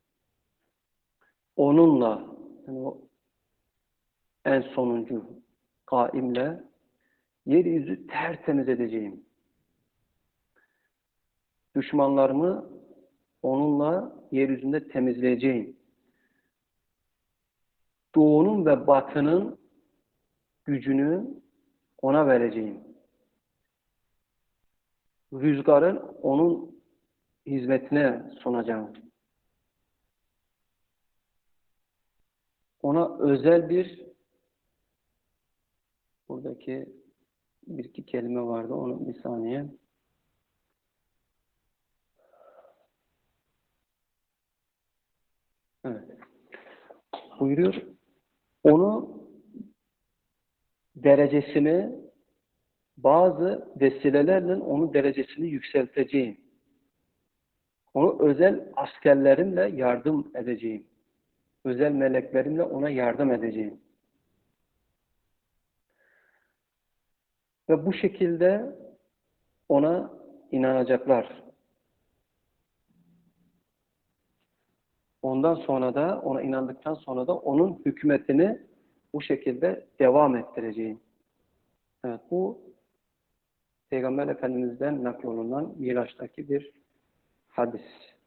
onunla, yani o en sonuncu kaimle yeryüzü tertemiz edeceğim. Düşmanlarımı onunla yeryüzünde temizleyeceğim. Doğunun ve batının gücünü ona vereceğim. Rüzgarın onun hizmetine sunacağım. Ona özel bir, buradaki bir iki kelime vardı, onu bir saniye. Evet. Buyuruyor, onu derecesini bazı vesilelerle onun derecesini yükselteceğim. Onu özel askerlerimle yardım edeceğim. Özel meleklerimle ona yardım edeceğim. Ve bu şekilde ona inanacaklar. Ondan sonra da, ona inandıktan sonra da onun hükümetini bu şekilde devam ettireceğim. Evet, bu Peygamber Efendimiz'den naklolunan Miraç'taki bir hadis.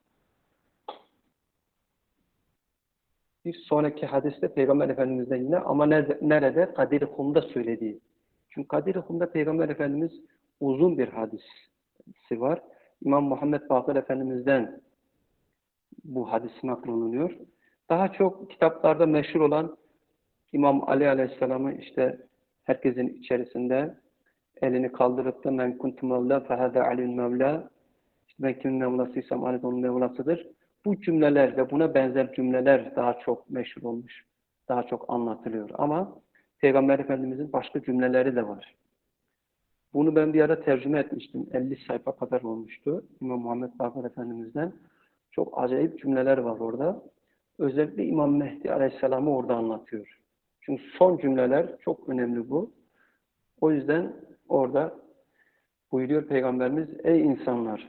Bir sonraki hadiste Peygamber Efendimiz'den yine ama nerede, nerede? Kadir-i Hum'da söylediği. Çünkü Kadir-i Hum'da Peygamber Efendimiz uzun bir hadisi var. İmam Muhammed Bakır Efendimiz'den bu hadis naklolunuyor. Daha çok kitaplarda meşhur olan İmam Ali Aleyhisselam'ı işte herkesin içerisinde elini kaldırıp da men kuntu mevla fehâze ali'l mevla, işte ben kimin mevlasıysam Ali de onun mevlasıdır. Bu cümleler ve buna benzer cümleler daha çok meşhur olmuş. Daha çok anlatılıyor. Ama Peygamber Efendimiz'in başka cümleleri de var. Bunu ben bir ara tercüme etmiştim. elli sayfa kadar olmuştu. İmam Muhammed Bakır Efendimiz'den. Çok acayip cümleler var orada. Özellikle İmam Mehdi Aleyhisselam'ı orada anlatıyor. Çünkü son cümleler çok önemli bu. O yüzden orada buyuruyor Peygamberimiz, ey insanlar!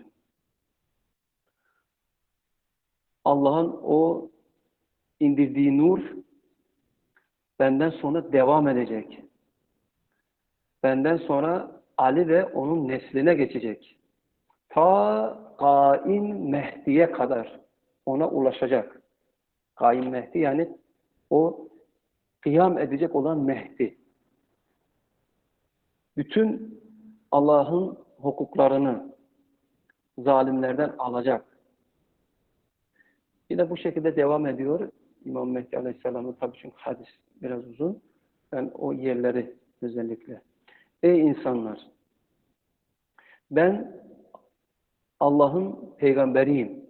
Allah'ın o indirdiği nur benden sonra devam edecek. Benden sonra Ali ve onun nesline geçecek. Ta Kain Mehdi'ye kadar ona ulaşacak. Kain Mehdi yani o kıyam edecek olan Mehdi. Bütün Allah'ın hukuklarını zalimlerden alacak. Yine bu şekilde devam ediyor. İmam Mehdi Aleyhisselam'ın tabii çünkü hadis biraz uzun. Ben o yerleri özellikle. Ey insanlar! Ben Allah'ın peygamberiyim.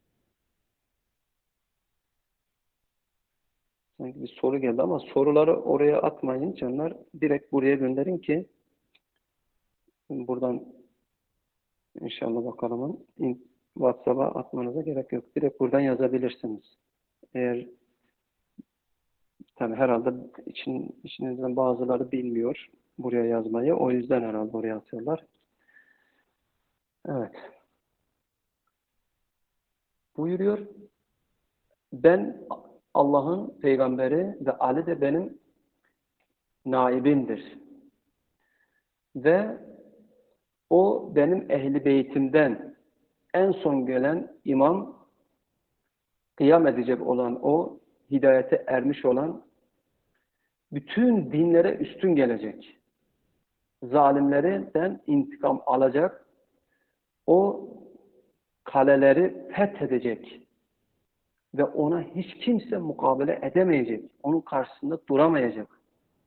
Sanki bir soru geldi ama soruları oraya atmayın canlar. Direkt buraya gönderin ki buradan inşallah bakalım. WhatsApp'a atmanıza gerek yok. Direkt buradan yazabilirsiniz. Eğer tabii herhalde için, içinizden bazıları bilmiyor buraya yazmayı. O yüzden herhalde oraya atıyorlar. Evet. Buyuruyor. Ben Allah'ın peygamberi ve Ali de benim naibimdir. Ve o benim ehli beytimden en son gelen imam, kıyam edecek olan o, hidayete ermiş olan, bütün dinlere üstün gelecek. Zalimlerden intikam alacak. O kaleleri fethedecek. Ve ona hiç kimse mukabele edemeyecek. Onun karşısında duramayacak.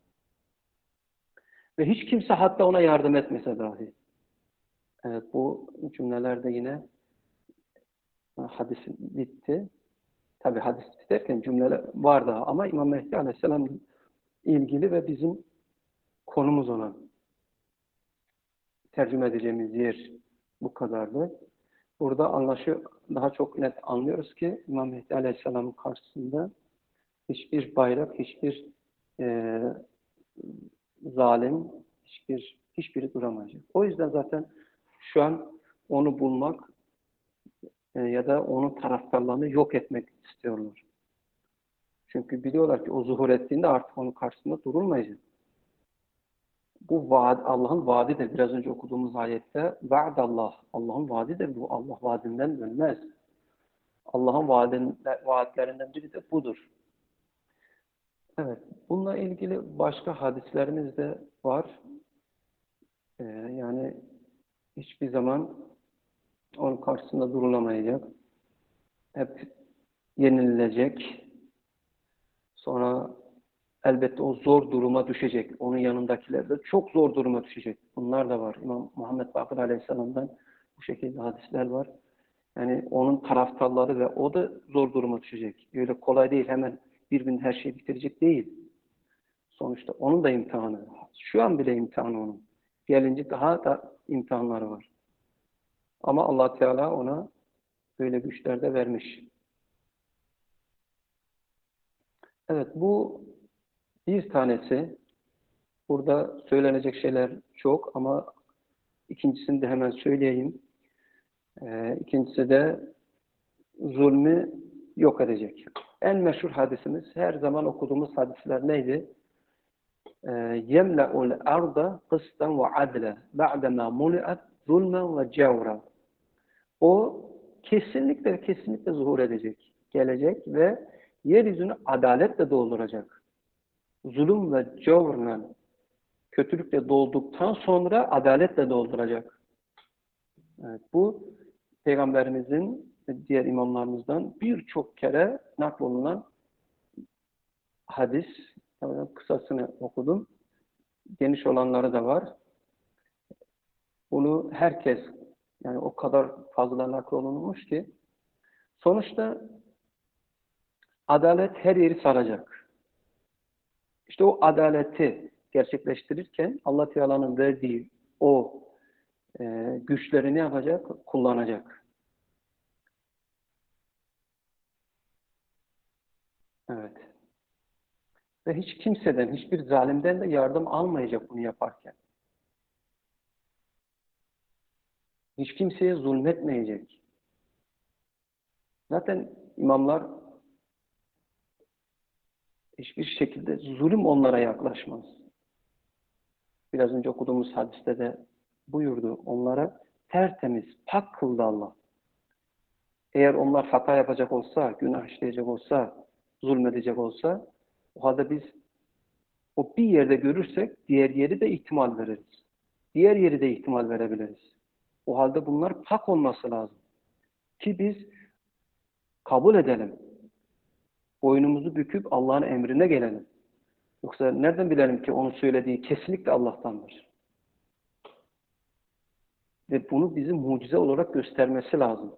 Ve hiç kimse hatta ona yardım etmese dahi. Evet, bu cümlelerde yine hadis bitti. Tabi hadis biterken cümleler var daha ama İmam Mehdi Aleyhisselam ilgili ve bizim konumuz olan tercüme edeceğimiz yer bu kadardı. Burada anlaşıyor, daha çok net anlıyoruz ki İmam Mehdi Aleyhisselam'ın karşısında hiçbir bayrak, hiçbir e, zalim, hiçbir hiçbiri duramayacak. O yüzden zaten şu an onu bulmak e, ya da onun taraftarlarını yok etmek istiyorlar. Çünkü biliyorlar ki o zuhur ettiğinde artık onun karşısında durulmayacak. Bu vaad, Allah'ın vaadidir. Biraz önce okuduğumuz ayette vaadallah. Allah'ın vaadidir bu. Allah vaadinden dönmez. Allah'ın vaadlerinden biri de budur. Evet. Bununla ilgili başka hadislerimiz de var. Ee, yani hiçbir zaman onun karşısında durulamayacak. Hep yenilecek. Sonra elbette o zor duruma düşecek. Onun yanındakiler de çok zor duruma düşecek. Bunlar da var. İmam Muhammed Bakır Aleyhisselam'dan bu şekilde hadisler var. Yani onun taraftarları ve o da zor duruma düşecek. Öyle kolay değil. Hemen bir gün her şeyi bitirecek değil. Sonuçta onun da imtihanı. Şu an bile imtihanı onun. Gelince daha da imtihanları var. Ama Allah Teala ona böyle güçler de vermiş. Evet, bu bir tanesi. Burada söylenecek şeyler çok ama ikincisini de hemen söyleyeyim. Ee, ikincisi de zulmü yok edecek. En meşhur hadisimiz, her zaman okuduğumuz hadisler neydi? يَمْلَأُ الْاَرْضَ قِسْطًا وَعَدْلًا بَعْدَمَا مُلِئَتْ ظُلْمًا وَجَوْرًا. O kesinlikle kesinlikle zuhur edecek, gelecek ve yeryüzünü adaletle dolduracak. Zulüm ve cevrla, kötülükle dolduktan sonra adaletle dolduracak. Evet, bu Peygamberimizin ve diğer imamlarımızdan birçok kere naklolunan hadis. Kısasını okudum. Geniş olanları da var. Bunu herkes, yani o kadar fazla naklolunmuş ki sonuçta adalet her yeri saracak. İşte o adaleti gerçekleştirirken Allah Teala'nın verdiği o e, güçleri ne yapacak? Kullanacak. Evet. Ve hiç kimseden, hiçbir zalimden de yardım almayacak bunu yaparken. Hiç kimseye zulmetmeyecek. Zaten imamlar hiçbir şekilde zulüm onlara yaklaşmaz. Biraz önce okuduğumuz hadiste de buyurdu. Onlara tertemiz, pak kıldı Allah. Eğer onlar hata yapacak olsa, günah işleyecek olsa, zulmedecek olsa, o halde biz o bir yerde görürsek diğer yeri de ihtimal veririz. Diğer yeri de ihtimal verebiliriz. O halde bunlar pak olması lazım. Ki biz kabul edelim. Boynumuzu büküp Allah'ın emrine gelelim. Yoksa nereden bilelim ki onun söylediği kesinlikle Allah'tandır? Ve bunu bizim mucize olarak göstermesi lazım.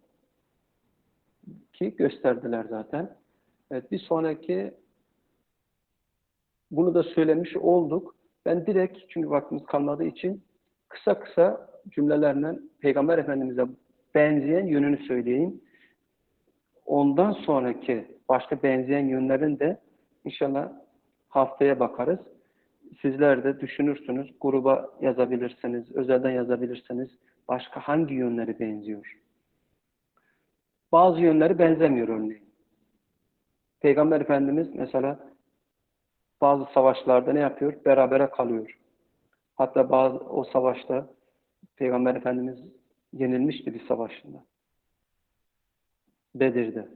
Ki gösterdiler zaten. Evet, bir sonraki bunu da söylemiş olduk. Ben direkt, çünkü vaktimiz kalmadığı için kısa kısa cümlelerle Peygamber Efendimiz'e benzeyen yönünü söyleyeyim. Ondan sonraki başka benzeyen yönlerin de inşallah haftaya bakarız. Sizler de düşünürsünüz, gruba yazabilirsiniz, özelden yazabilirsiniz. Başka hangi yönleri benziyor? Bazı yönleri benzemiyor örneğin. Peygamber Efendimiz mesela bazı savaşlarda ne yapıyor? Berabere kalıyor. Hatta bazı o savaşta Peygamber Efendimiz yenilmişti bir savaşında. Bedir'de.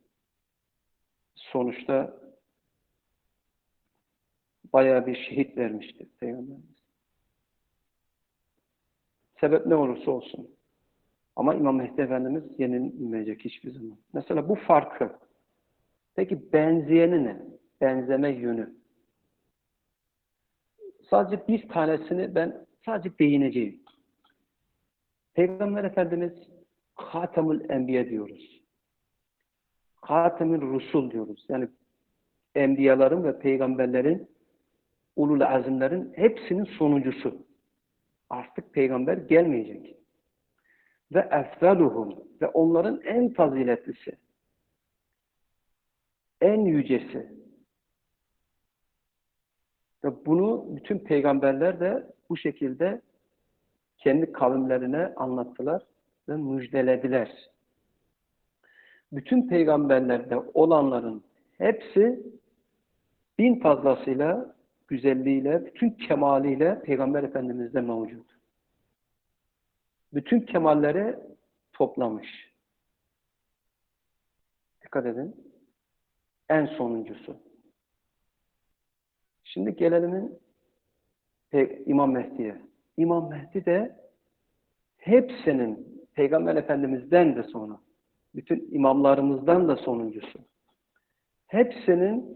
Sonuçta bayağı bir şehit vermişti Peygamberimiz. Sebep ne olursa olsun. Ama İmam Mehdi Efendimiz yenilmeyecek hiçbir zaman. Mesela bu farkı. Peki benzeyeni ne? Benzeme yönü. Sadece bir tanesini ben sadece değineceğim. Peygamber Efendimiz Hatemül Enbiya diyoruz. Hatemül Rusul diyoruz. Yani enbiyaların ve peygamberlerin, ulul azimlerin hepsinin sonuncusu. Artık peygamber gelmeyecek. Ve efdaluhum, ve onların en faziletlisi, en yücesi. Ve bunu bütün peygamberler de bu şekilde kendi kavimlerine anlattılar ve müjdelediler. Bütün peygamberlerde olanların hepsi bin fazlasıyla, güzelliğiyle, bütün kemaliyle Peygamber Efendimiz'de mevcut. Bütün kemalleri toplamış. Dikkat edin. En sonuncusu. Şimdi gelelim İmam Mehdi'ye. İmam Mehdi de hepsinin Peygamber Efendimiz'den de sonra, bütün imamlarımızdan da sonuncusu. Hepsinin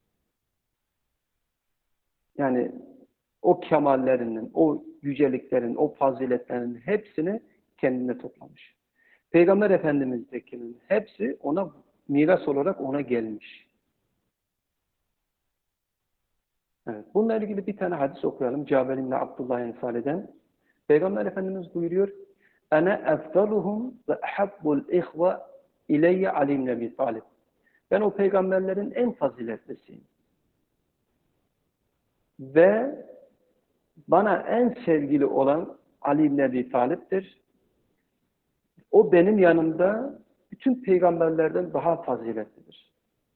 yani o kemallerinin, o yüceliklerin, o faziletlerinin hepsini kendine toplamış. Peygamber Efendimiz'dekinin hepsi ona miras olarak ona gelmiş. Evet. Bununla ilgili bir tane hadis okuyalım. Cabir İbni Abdullah Ensari'den. Peygamber Efendimiz buyuruyor: "Ene efdaluhum ve ahabbul ihve ileyye Ali ibn Ebi Talib." Ben o peygamberlerin en faziletlisiyim. Ve bana en sevgili olan Ali ibn Ebi Talib'tir. O benim yanımda bütün peygamberlerden daha faziletlidir.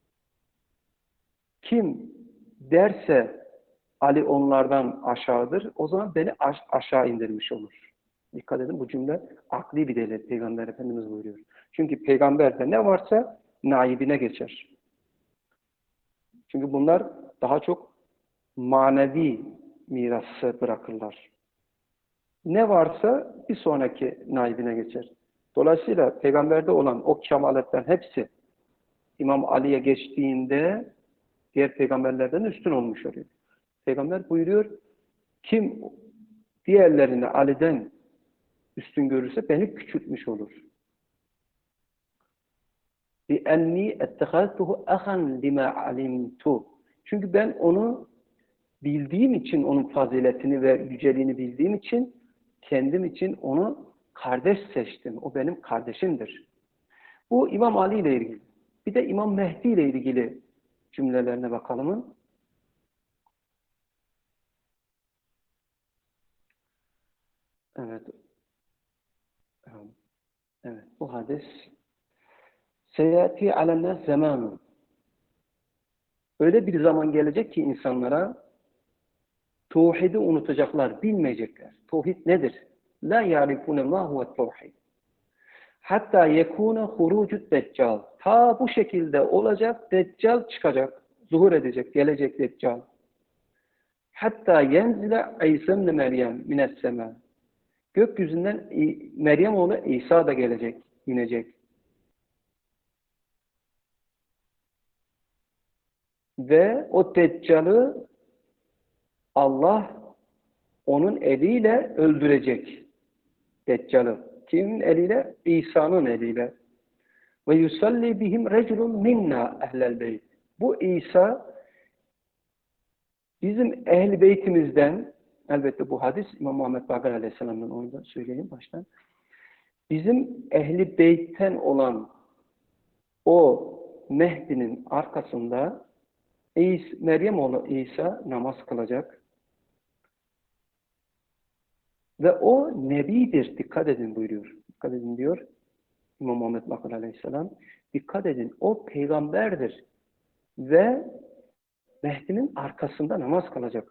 Kim derse Ali onlardan aşağıdır, o zaman beni aş aşağı indirmiş olur. Dikkat edin, bu cümle akli bir delil. Peygamber Efendimiz buyuruyor. Çünkü peygamberde ne varsa naibine geçer. Çünkü bunlar daha çok manevi mirası bırakırlar. Ne varsa bir sonraki naibine geçer. Dolayısıyla peygamberde olan o kemaletlerin hepsi İmam Ali'ye geçtiğinde diğer peygamberlerden üstün olmuş oluyor. Peygamber buyuruyor, kim diğerlerini Ali'den üstün görürse beni küçültmüş olur. لِأَنِّي اَتَّخَذْتُهُ اَخًا لِمَا عَلِمْتُ. Çünkü ben onu bildiğim için, onun faziletini ve yüceliğini bildiğim için, kendim için onu kardeş seçtim. O benim kardeşimdir. Bu İmam Ali ile ilgili. Bir de İmam Mehdi ile ilgili cümlelerine bakalım. Evet. Evet. Bu hadis Seyati alenne zamanı. Öyle bir zaman gelecek ki insanlara tevhidi unutacaklar, bilmeyecekler. Tevhid nedir? La yarifune ma huve tevhid. Hatta yekune hurucut deccal. Ta bu şekilde olacak, deccal çıkacak, zuhur edecek, gelecek deccal. Hatta yenzile İsa ibn Meryem mines sema. Gökyüzünden Meryem oğlu İsa da gelecek, inecek. Ve o deccalı Allah onun eliyle öldürecek. Deccalı. Kimin eliyle? İsa'nın eliyle. Ve yusalli bihim reculun minna ehlel beyt. Bu İsa bizim ehl-i beytimizden, elbette bu hadis İmam Muhammed Bakır Aleyhisselam'dan, onu da söyleyeyim baştan. Bizim ehl-i beytten olan o Mehdi'nin arkasında Meryem oğlu İsa namaz kılacak. Ve o nebidir. Dikkat edin buyuruyor. Dikkat edin diyor İmam Muhammed Bakır Aleyhisselam. Dikkat edin. O peygamberdir. Ve Mehdi'nin arkasında namaz kılacak.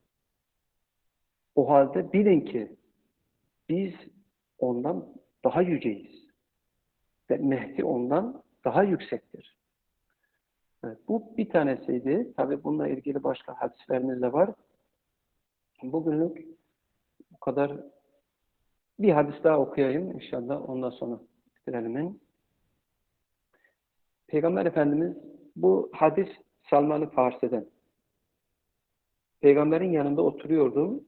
O halde bilin ki biz ondan daha yüceyiz. Ve Mehdi ondan daha yüksektir. Evet, bu bir tanesiydi. Tabi bununla ilgili başka hadislerimiz de var. Bugünlük bu kadar. Bir hadis daha okuyayım inşallah. Ondan sonra bitirelim. Peygamber Efendimiz, bu hadis Salman-ı Farsi'den. Peygamberin yanında oturuyordum.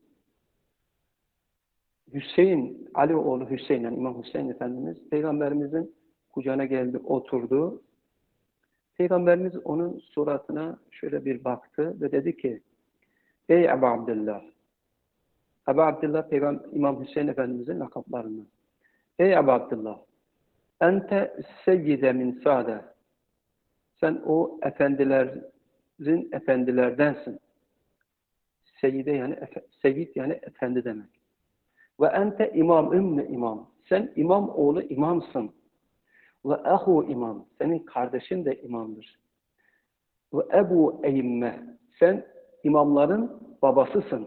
Hüseyin, Ali oğlu Hüseyin, yani İmam Hüseyin Efendimiz, Peygamberimizin kucağına geldi, oturdu. Peygamberimiz onun suratına şöyle bir baktı ve dedi ki, ey Ebu Abdillah, Ebu Abdillah, Peygamber, İmam Hüseyin Efendimizin lakaplarından. Ey Ebu Abdillah, ente seyyide min sade. Sen o efendilerin efendilerdensin. Seyyide yani, seyyid yani efendi demek. Ve ente imam ümmü imam. Sen imam oğlu imamsın. Ve ahu imam. Senin kardeşin de imamdır. Ve ebu eymme. Sen imamların babasısın.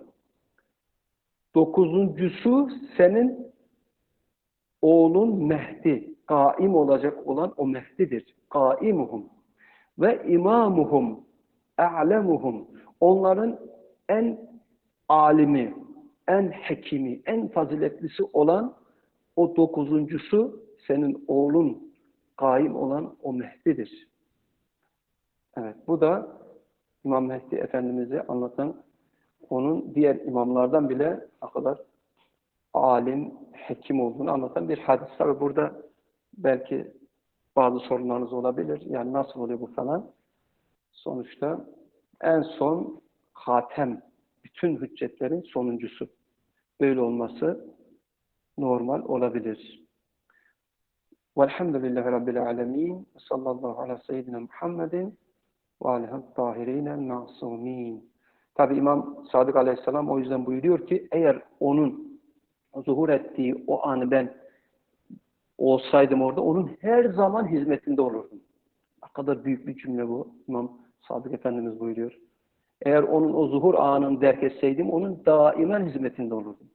Dokuzuncusu senin oğlun Mehdi. Kaim olacak olan o Mehdi'dir. Kaimuhum. Ve imamuhum. A'lemuhum. Onların en alimi, en hekimi, en faziletlisi olan o dokuzuncusu senin oğlun kaim olan o Mehdi'dir. Evet, bu da İmam Mehdi Efendimiz'i anlatan, onun diğer imamlardan bile ne kadar alim, hekim olduğunu anlatan bir hadis. Tabi burada belki bazı sorunlarınız olabilir. Yani nasıl oluyor bu falan? Sonuçta en son hatem, bütün hüccetlerin sonuncusu. Böyle olması normal olabilir. Velhamdülillahi Rabbil alemin. Sallallahu ala seyyidina Muhammedin ve alihi tahirinel ma'sumin. Tabi İmam Sadık Aleyhisselam o yüzden buyuruyor ki eğer onun zuhur ettiği o anı ben olsaydım orada onun her zaman hizmetinde olurdum. Ne kadar büyük bir cümle bu. İmam Sadık Efendimiz buyuruyor. Eğer onun o zuhur anını derk etseydim onun daimen hizmetinde olurdum.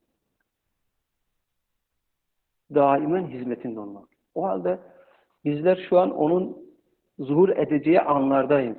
Daimen hizmetinde olmak. O halde bizler şu an onun zuhur edeceği anlardayız.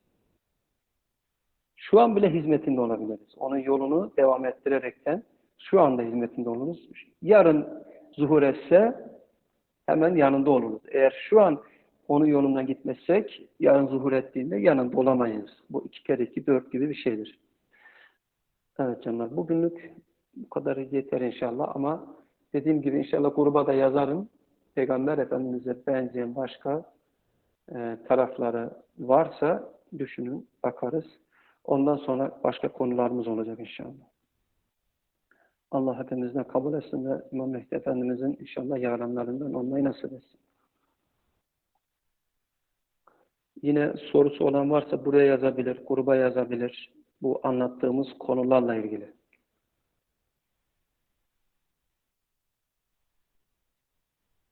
Şu an bile hizmetinde olabiliriz. Onun yolunu devam ettirerekten şu anda hizmetinde oluruz. Yarın zuhur etse hemen yanında oluruz. Eğer şu an onun yolundan gitmezsek yarın zuhur ettiğinde yanında olamayız. Bu iki kere iki dört gibi bir şeydir. Evet canlar, bugünlük bu kadar yeter inşallah ama dediğim gibi inşallah gruba da yazarım. Peygamber Efendimiz'e benzeyen başka e, tarafları varsa düşünün, bakarız. Ondan sonra başka konularımız olacak inşallah. Allah hepimizden kabul etsin ve İmam Mehdi Efendimiz'in inşallah yaranlarından olmayı nasip etsin. Yine sorusu olan varsa buraya yazabilir, gruba yazabilir. Bu anlattığımız konularla ilgili.